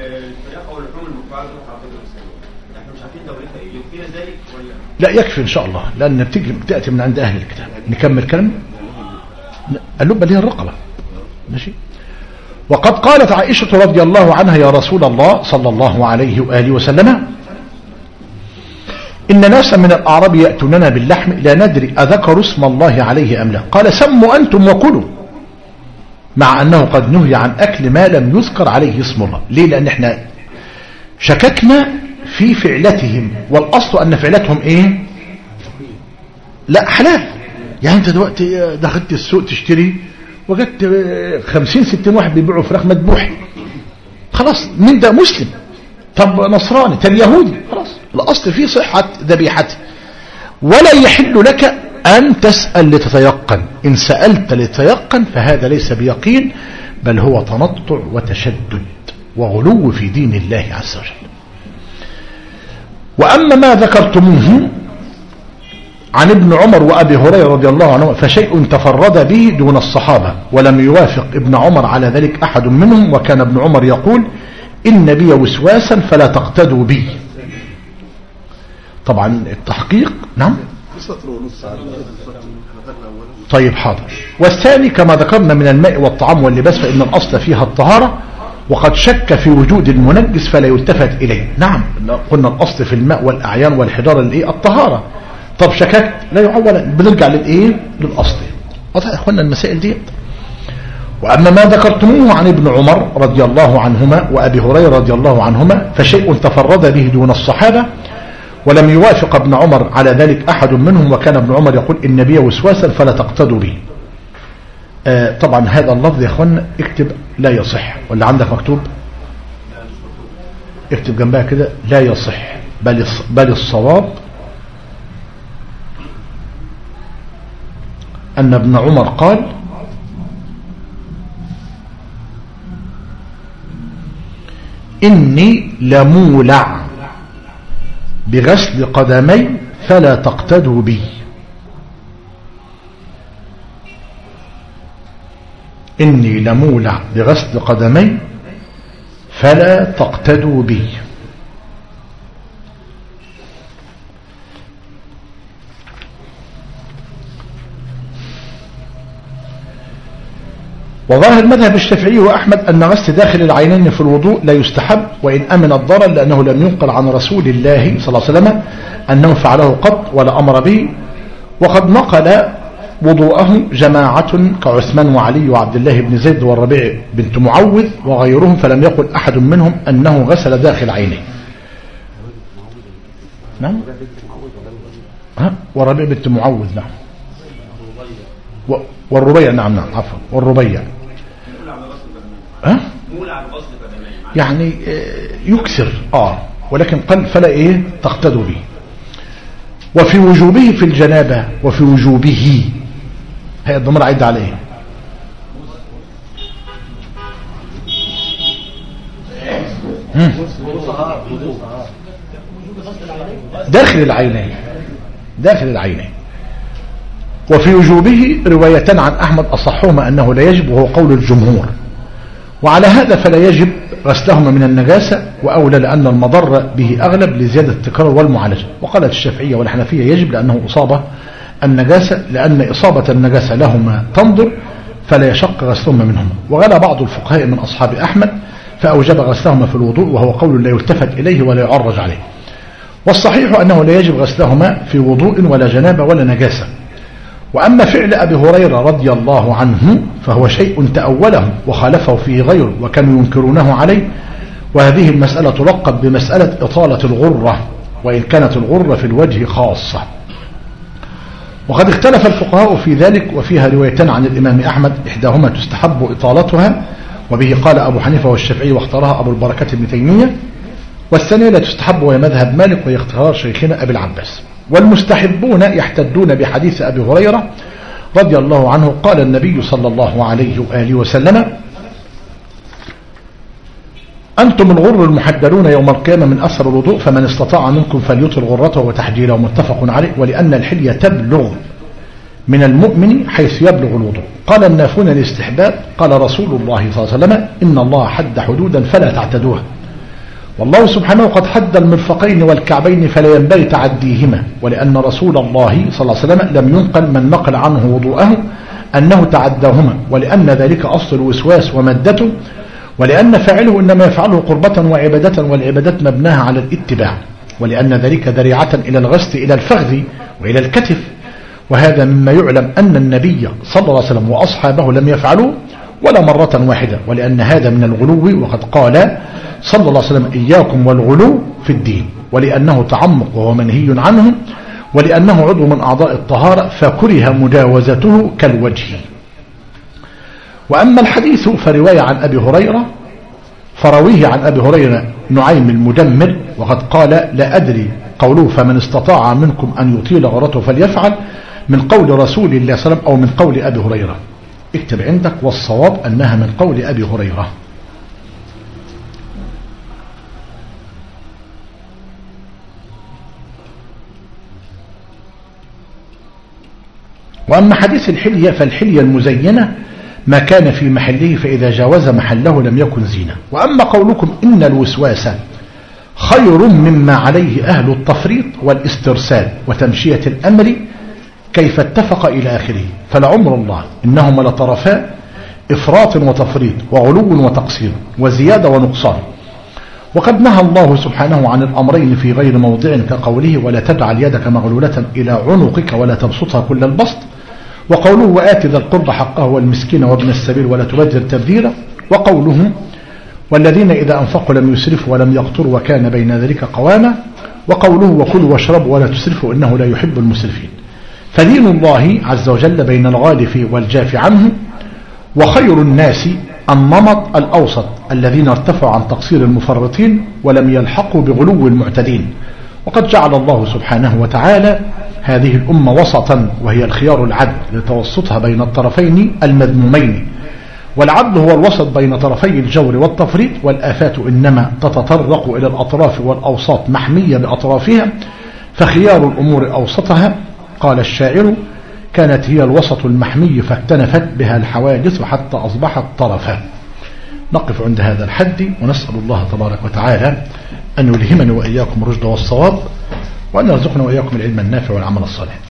Speaker 1: لا يكفي إن شاء الله، لأن تأتي من عند أهل الكتاب. نكمل كلام. اللبة اللي هي الرقبة، ماشي. وقد قالت عائشة رضي الله عنها يا رسول الله صلى الله عليه وآله وسلم إن ناسا من الأعراب يأتوننا باللحم لا ندري أذكروا اسم الله عليه أم لا. قال سموا أنتم وكلوا، مع أنه قد نهي عن أكل ما لم يذكر عليه اسم الله. ليه؟ لأن احنا شككنا في فعلتهم، والأصل أن فعلتهم إيه؟ لا حلال. يعني أنت دلوقتي دخلت السوق تشتري وجدت 50-60 واحد بيبيعوا فراخ مذبوحة، خلاص من ده مسلم، طب نصراني، طب يهودي، خلاص الأصل فيه صحة ذبيحته. ولا يحل لك أن تسأل لتتيقن. إن سألت لتتيقن فهذا ليس بيقين، بل هو تنطع وتشدد وغلو في دين الله عز وجل. وأما ما ذكرتموه عن ابن عمر وأبي هريرة رضي الله عنه فشيء تفرد به دون الصحابة، ولم يوافق ابن عمر على ذلك أحد منهم. وكان ابن عمر يقول إن بي وسواسا فلا تقتدوا بي. طبعا التحقيق نعم. طيب حاضر. والثاني كما ذكرنا من الماء والطعام واللباس فإن الأصل فيها الطهارة، وقد شك في وجود المنجس فلا يلتفت إليه. نعم قلنا الأصل في الماء والأعيان والحجارة الطهارة. طب شككت لا يعول، بنرجع للأصل. واضح يا اخوانا المسائل دي. وأما ما ذكرتموه عن ابن عمر رضي الله عنهما وأبي هريرة رضي الله عنهما فشيء تفرد به دون الصحابة، ولم يوافق ابن عمر على ذلك أحد منهم. وكان ابن عمر يقول إن بي وسواسا فلا تقتدوا به. طبعا هذا اللفظ يا اخوانا اكتب لا يصح، ولا عندك مكتوب؟ اكتب جنبها كده لا يصح، بل الصواب أن ابن عمر قال إني لمولع بغسل قدمي فلا تقتدوا بي. إني لمولع بغسل قدمي فلا تقتدوا بي. وظاهر مذهب الشافعي وأحمد أن غسل داخل العينين في الوضوء لا يستحب وإن أمن الضرر، لأنه لم ينقل عن رسول الله صلى الله عليه وسلم أنه فعله قط ولا أمر به. وقد نقل وضوءه جماعة كعثمان وعلي وعبد الله بن زيد والربيع بنت معوذ وغيرهم، فلم يقل أحد منهم أنه غسل داخل عينيه. نعم والربيع بنت معوذ نعم، والربيع نعم عفوا والربيع يعني يكسر ولكن قال فلا تقتدوا به. وفي وجوبه في الجنابة وفي وجوبه هي الضمير عيد عليه داخل العينين. وفي وجوبه روايتان عن أحمد أصحهما أنه لا يجب وهو قول الجمهور، وعلى هذا فلا يجب غسلهما من النجاسة، وأولى لأن المضر به أغلب لزيادة التكرار والمعالجة. وقالت الشافعية والحنفية يجب لأنه أصابة النجاسة، لأن إصابة النجاسة لهما تنظر فلا يشق غسلهما منهما. وغلا بعض الفقهاء من أصحاب أحمد فأوجب غسلهما في الوضوء، وهو قول لا يلتفت إليه ولا يعرج عليه. والصحيح أنه لا يجب غسلهما في وضوء ولا جنابة ولا نجاسة. وأما فعل أبي هريرة رضي الله عنه فهو شيء تأوله وخالفه فيه غيره وكانوا ينكرونه عليه، وهذه المسألة تلقب بمسألة إطالة الغرة، وإن كانت الغرة في الوجه خاصة. وقد اختلف الفقهاء في ذلك، وفيها روايتان عن الإمام أحمد إحداهما تستحب إطالتها وبه قال أبو حنيفة والشافعي واختارها أبو البركة ابن تيمية، والثانية لا تستحب وهي مذهب مالك وهي اختيار شيخنا أبي العباس. والمستحبون يحتدون بحديث أبي هريرة رضي الله عنه قال النبي صلى الله عليه وآله وسلم أنتم الغر المحجلون يوم القيامة من أثر الوضوء، فمن استطاع منكم فليطل غرته وتحجيله، متفق عليه. ولأن الحلية تبلغ من المؤمن حيث يبلغ الوضوء. قال النافون الاستحباب، قال رسول الله صلى الله عليه وسلم إن الله حد حدودا فلا تعتدوها، والله سبحانه قد حد المرفقين والكعبين فلا ينبغي تعديهما. ولأن رسول الله صلى الله عليه وسلم لم ينقل من نقل عنه وضوءه أنه تعداهما، ولأن ذلك أصل الوسواس ومادته، ولأن فاعله إنما يفعله قربة وعبادة، والعبادات مبناها على الاتباع. ولأن ذلك ذريعة إلى الغسل إلى الفخذ وإلى الكتف، وهذا مما يعلم أن النبي صلى الله عليه وسلم وأصحابه لم يفعلوا ولا مرة واحدة، ولأن هذا من الغلو، وقد قال صلى الله عليه وسلم إياكم والغلو في الدين، ولأنه تعمق وهو منهي عنه، ولأنه عضو من أعضاء الطهارة فكره مجاوزته كالوجه. وأما الحديث فرواية عن أبي هريرة، فرويه عن أبي هريرة نعيم المجمل، وقد قال لا أدري قوله فمن استطاع منكم أن يطيل غرته فليفعل من قول رسول الله صلى الله عليه وسلم أو من قول أبي هريرة. اكتب عندك والصواب أنها من قول أبي هريرة. وأما حديث الحلية فالحلية المزينة ما كان في محله، فإذا جاوز محله لم يكن زينة. وأما قولكم إن الوسواس خير مما عليه أهل التفريط والاسترسال وتمشية الأمر كيف اتفق إلى آخره، فلعمر الله إنهما لطرفا إفراط وتفريط وغلو وتقصير وزيادة ونقصان. وقد نهى الله سبحانه عن الأمرين في غير موضع كقوله ولا تجعل يدك مغلولة إلى عنقك ولا تبسطها كل البسط، وقوله وآت ذا القرب حقه والمسكين وابن السبيل ولا تبذر تبذيرا، وقوله والذين إذا أنفقوا لم يسرفوا ولم يقتروا وكان بين ذلك قواما، وقوله وكلوا واشربوا ولا تسرفوا إنه لا يحب المسرفين. فدين الله عز وجل بين الغالف والجاف عنه، وخير الناس النمط الأوسط الذين ارتفعوا عن تقصير المفرطين ولم يلحقوا بغلو المعتدين. وقد جعل الله سبحانه وتعالى هذه الأمة وسطا، وهي الخيار العدل لتوسطها بين الطرفين المذمومين، والعدل هو الوسط بين طرفي الجور والتفريط، والآفات إنما تتطرق إلى الأطراف والأوساط محمية بأطرافها، فخيار الأمور أوسطها. قال الشاعر كانت هي الوسط المحمي فاكتنفت بها الحوادث حتى أصبحت طرفا. نقف عند هذا الحد، ونسأل الله تبارك وتعالى أن يلهمني وإياكم الرشد والصواب، وأن يرزقنا وإياكم العلم النافع والعمل الصالح.